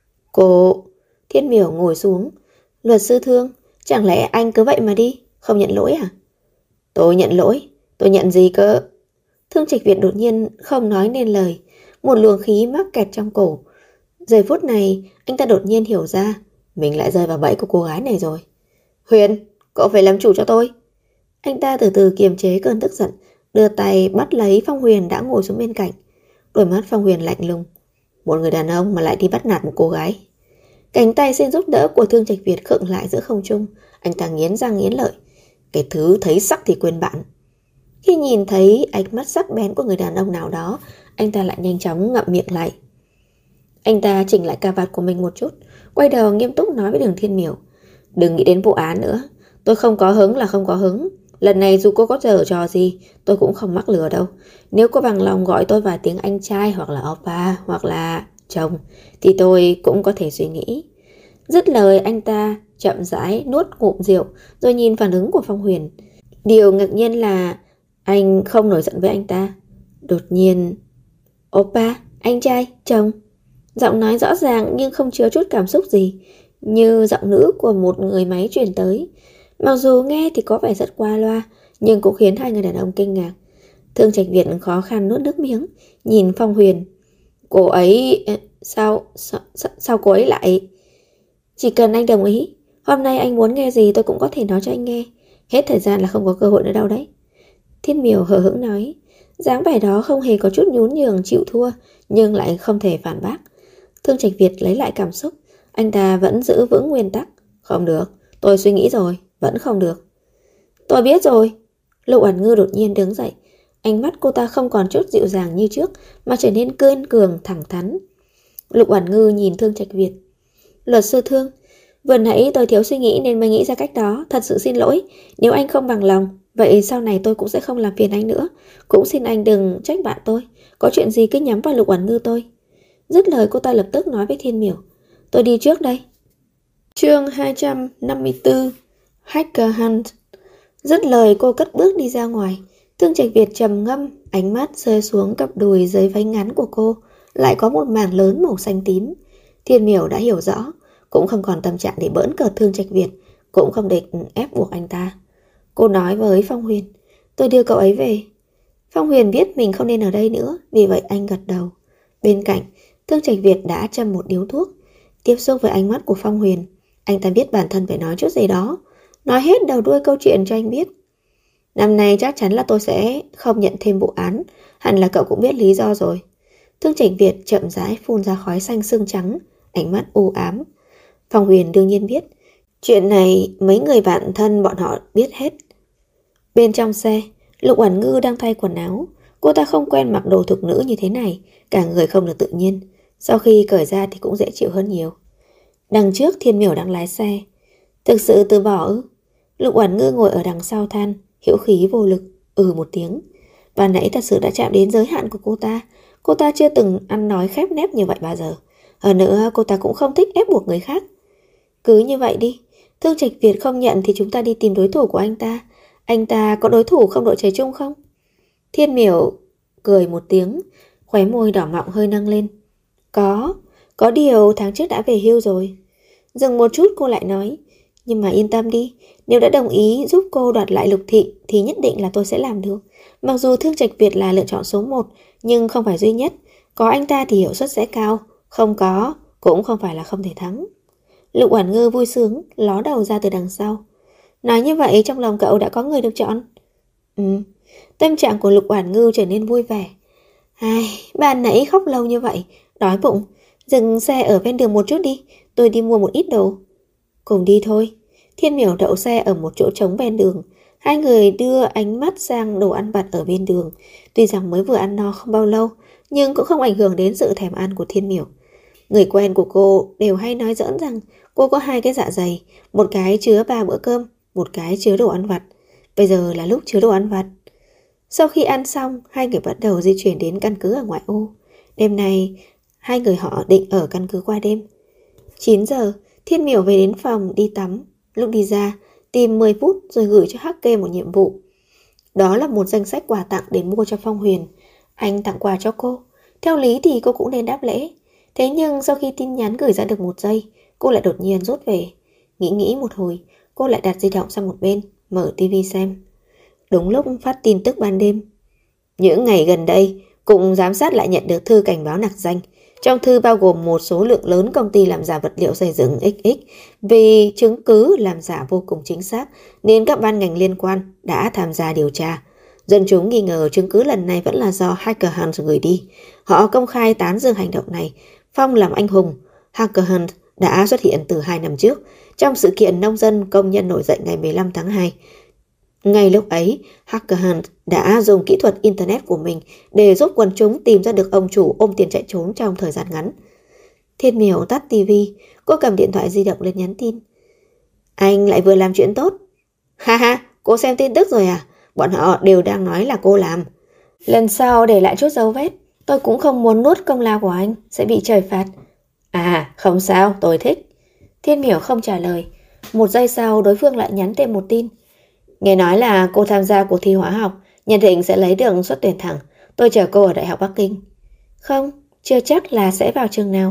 Cô... Thiên Miểu ngồi xuống. Luật sư Thương, chẳng lẽ anh cứ vậy mà đi, không nhận lỗi à? Tôi nhận lỗi? Tôi nhận gì cơ? Thương Trạch Việt đột nhiên không nói nên lời, một luồng khí mắc kẹt trong cổ. Giây phút này, anh ta đột nhiên hiểu ra, mình lại rơi vào bẫy của cô gái này rồi. Huyền, cậu phải làm chủ cho tôi. Anh ta từ từ kiềm chế cơn tức giận, đưa tay bắt lấy Phong Huyền đã ngồi xuống bên cạnh. Đôi mắt Phong Huyền lạnh lùng. Một người đàn ông mà lại đi bắt nạt một cô gái. Cánh tay xin giúp đỡ của Thương Trạch Việt khựng lại giữa không trung. Anh ta nghiến răng nghiến lợi. Cái thứ thấy sắc thì quên bạn. Khi nhìn thấy ánh mắt sắc bén của người đàn ông nào đó, anh ta lại nhanh chóng ngậm miệng lại. Anh ta chỉnh lại cà vạt của mình một chút, quay đầu nghiêm túc nói với Đường Thiên Miểu. Đừng nghĩ đến vụ án nữa. Tôi không có hứng là không có hứng. Lần này dù cô có giở trò gì, tôi cũng không mắc lừa đâu. Nếu cô bằng lòng gọi tôi vài tiếng anh trai, hoặc là oppa, hoặc là chồng, thì tôi cũng có thể suy nghĩ. Dứt lời, anh ta chậm rãi nuốt ngụm rượu, rồi nhìn phản ứng của Phong Huyền. Điều ngạc nhiên là anh không nổi giận với anh ta. Đột nhiên, oppa, anh trai, chồng. Giọng nói rõ ràng nhưng không chứa chút cảm xúc gì, như giọng nữ của một người máy truyền tới. Mặc dù nghe thì có vẻ rất qua loa, nhưng cũng khiến hai người đàn ông kinh ngạc. Thương Trạch Việt khó khăn nuốt nước miếng, nhìn Phong Huyền. Cô ấy... Sao cô ấy lại... Chỉ cần anh đồng ý, hôm nay anh muốn nghe gì tôi cũng có thể nói cho anh nghe. Hết thời gian là không có cơ hội nữa đâu đấy. Thiên Miểu hờ hững nói. Dáng vẻ đó không hề có chút nhún nhường chịu thua, nhưng lại không thể phản bác. Thương Trạch Việt lấy lại cảm xúc. Anh ta vẫn giữ vững nguyên tắc. Không được, tôi suy nghĩ rồi, vẫn không được. Tôi biết rồi. Lục Oản Ngư đột nhiên đứng dậy. Ánh mắt cô ta không còn chút dịu dàng như trước, mà trở nên kiên cường thẳng thắn. Lục Oản Ngư nhìn Thương Trạch Việt. Luật sư Thương, vừa nãy tôi thiếu suy nghĩ nên mới nghĩ ra cách đó, thật sự xin lỗi. Nếu anh không bằng lòng, vậy sau này tôi cũng sẽ không làm phiền anh nữa. Cũng xin anh đừng trách bạn tôi, có chuyện gì cứ nhắm vào Lục Oản Ngư tôi. Dứt lời cô ta lập tức nói với Thiên Miểu. Tôi đi trước đây. Chương 254. Hacker Hunt. Dứt lời cô cất bước đi ra ngoài. Thương Trạch Việt trầm ngâm, ánh mắt rơi xuống cặp đùi dưới váy ngắn của cô, lại có một mảng lớn màu xanh tím. Thiên Miểu đã hiểu rõ, cũng không còn tâm trạng để bỡn cợt Thương Trạch Việt, cũng không định ép buộc anh ta. Cô nói với Phong Huyền, tôi đưa cậu ấy về. Phong Huyền biết mình không nên ở đây nữa, vì vậy anh gật đầu. Bên cạnh, Thương Trạch Việt đã châm một điếu thuốc. Tiếp xúc với ánh mắt của Phong Huyền, anh ta biết bản thân phải nói chút gì đó, nói hết đầu đuôi câu chuyện cho anh biết. Năm nay chắc chắn là tôi sẽ không nhận thêm vụ án, hẳn là cậu cũng biết lý do rồi. Thương Trạch Việt chậm rãi phun ra khói xanh sương trắng, ánh mắt u ám. Phong Huyền đương nhiên biết, chuyện này mấy người bạn thân bọn họ biết hết. Bên trong xe, Lục Oản Ngư đang thay quần áo. Cô ta không quen mặc đồ thục nữ như thế này, cả người không được tự nhiên. Sau khi cởi ra thì cũng dễ chịu hơn nhiều. Đằng trước Thiên Miểu đang lái xe. Thực sự từ bỏ ư? Lục Oản Ngư ngồi ở đằng sau than, hữu khí vô lực, một tiếng. Ban nãy thật sự đã chạm đến giới hạn của cô ta. Cô ta chưa từng ăn nói khép nép như vậy bao giờ. Hơn nữa cô ta cũng không thích ép buộc người khác. Cứ như vậy đi, Thương Trạch Việt không nhận thì chúng ta đi tìm đối thủ của anh ta. Anh ta có đối thủ không đội trời chung không? Thiên Miểu cười một tiếng, khóe môi đỏ mọng hơi nâng lên. Có điều tháng trước đã về hưu rồi. Dừng một chút cô lại nói, nhưng mà yên tâm đi, nếu đã đồng ý giúp cô đoạt lại Lục Thị thì nhất định là tôi sẽ làm được. Mặc dù Thương Trạch Việt là lựa chọn số 1, nhưng không phải duy nhất. Có anh ta thì hiệu suất sẽ cao, không có cũng không phải là không thể thắng. Lục Oản Ngư vui sướng ló đầu ra từ đằng sau. Nói như vậy trong lòng cậu đã có người được chọn? Tâm trạng của Lục Oản Ngư trở nên vui vẻ. Ban nãy khóc lâu như vậy, đói bụng, dừng xe ở ven đường một chút đi, tôi đi mua một ít đồ. Cùng đi thôi. Thiên Miểu đậu xe ở một chỗ trống ven đường. Hai người đưa ánh mắt sang đồ ăn vặt ở bên đường. Tuy rằng mới vừa ăn no không bao lâu, nhưng cũng không ảnh hưởng đến sự thèm ăn của Thiên Miểu. Người quen của cô đều hay nói giỡn rằng cô có 2 cái dạ dày, một cái chứa 3 bữa cơm, một cái chứa đồ ăn vặt. Bây giờ là lúc chứa đồ ăn vặt. Sau khi ăn xong, hai người bắt đầu di chuyển đến căn cứ ở ngoại ô. Đêm nay, hai người họ định ở căn cứ qua đêm. 9 giờ, Thiên Miểu về đến phòng đi tắm. Lúc đi ra, tìm 10 phút rồi gửi cho Hắc Kê một nhiệm vụ. Đó là một danh sách quà tặng để mua cho Phong Huyền. Anh tặng quà cho cô. Theo lý thì cô cũng nên đáp lễ. Thế nhưng sau khi tin nhắn gửi ra được 1 giây, cô lại đột nhiên rút về. Nghĩ một hồi, cô lại đặt di động sang một bên, mở tivi xem. Đúng lúc phát tin tức ban đêm. Những ngày gần đây, Cục Giám sát lại nhận được thư cảnh báo nặc danh. Trong thư bao gồm một số lượng lớn công ty làm giả vật liệu xây dựng XX. Vì chứng cứ làm giả vô cùng chính xác, nên các ban ngành liên quan đã tham gia điều tra. Dân chúng nghi ngờ chứng cứ lần này vẫn là do Hacker Hunt gửi đi. Họ công khai tán dương hành động này. Phong làm anh hùng. Hacker Hunt đã xuất hiện từ 2 năm trước, trong sự kiện nông dân công nhân nổi dậy ngày 15 tháng 2. Ngay lúc ấy, Hacker Hunt đã dùng kỹ thuật Internet của mình để giúp quần chúng tìm ra được ông chủ ôm tiền chạy trốn trong thời gian ngắn. Thiên Miểu tắt tivi, cô cầm điện thoại di động lên nhắn tin. Anh lại vừa làm chuyện tốt. Ha, cô xem tin tức rồi à? Bọn họ đều đang nói là cô làm. Lần sau để lại chút dấu vết, tôi cũng không muốn nuốt công lao của anh, sẽ bị trời phạt. À, không sao, tôi thích. Thiên Miểu không trả lời. 1 giây sau đối phương lại nhắn thêm một tin. Nghe nói là cô tham gia cuộc thi hóa học, nhận định sẽ lấy được suất tuyển thẳng. Tôi chờ cô ở Đại học Bắc Kinh. Không, chưa chắc là sẽ vào trường nào.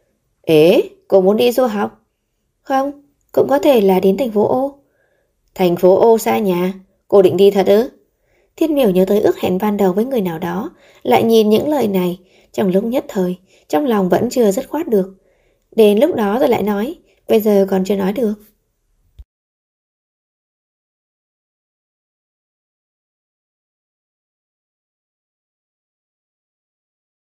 Ế, cô muốn đi du học? Không, cũng có thể là đến thành phố O. Thành phố O xa nhà, cô định đi thật ư? Thiên Miểu nhớ tới ước hẹn ban đầu với người nào đó, lại nhìn những lời này, trong lúc nhất thời, trong lòng vẫn chưa dứt khoát được. Đến lúc đó rồi lại nói, bây giờ còn chưa nói được.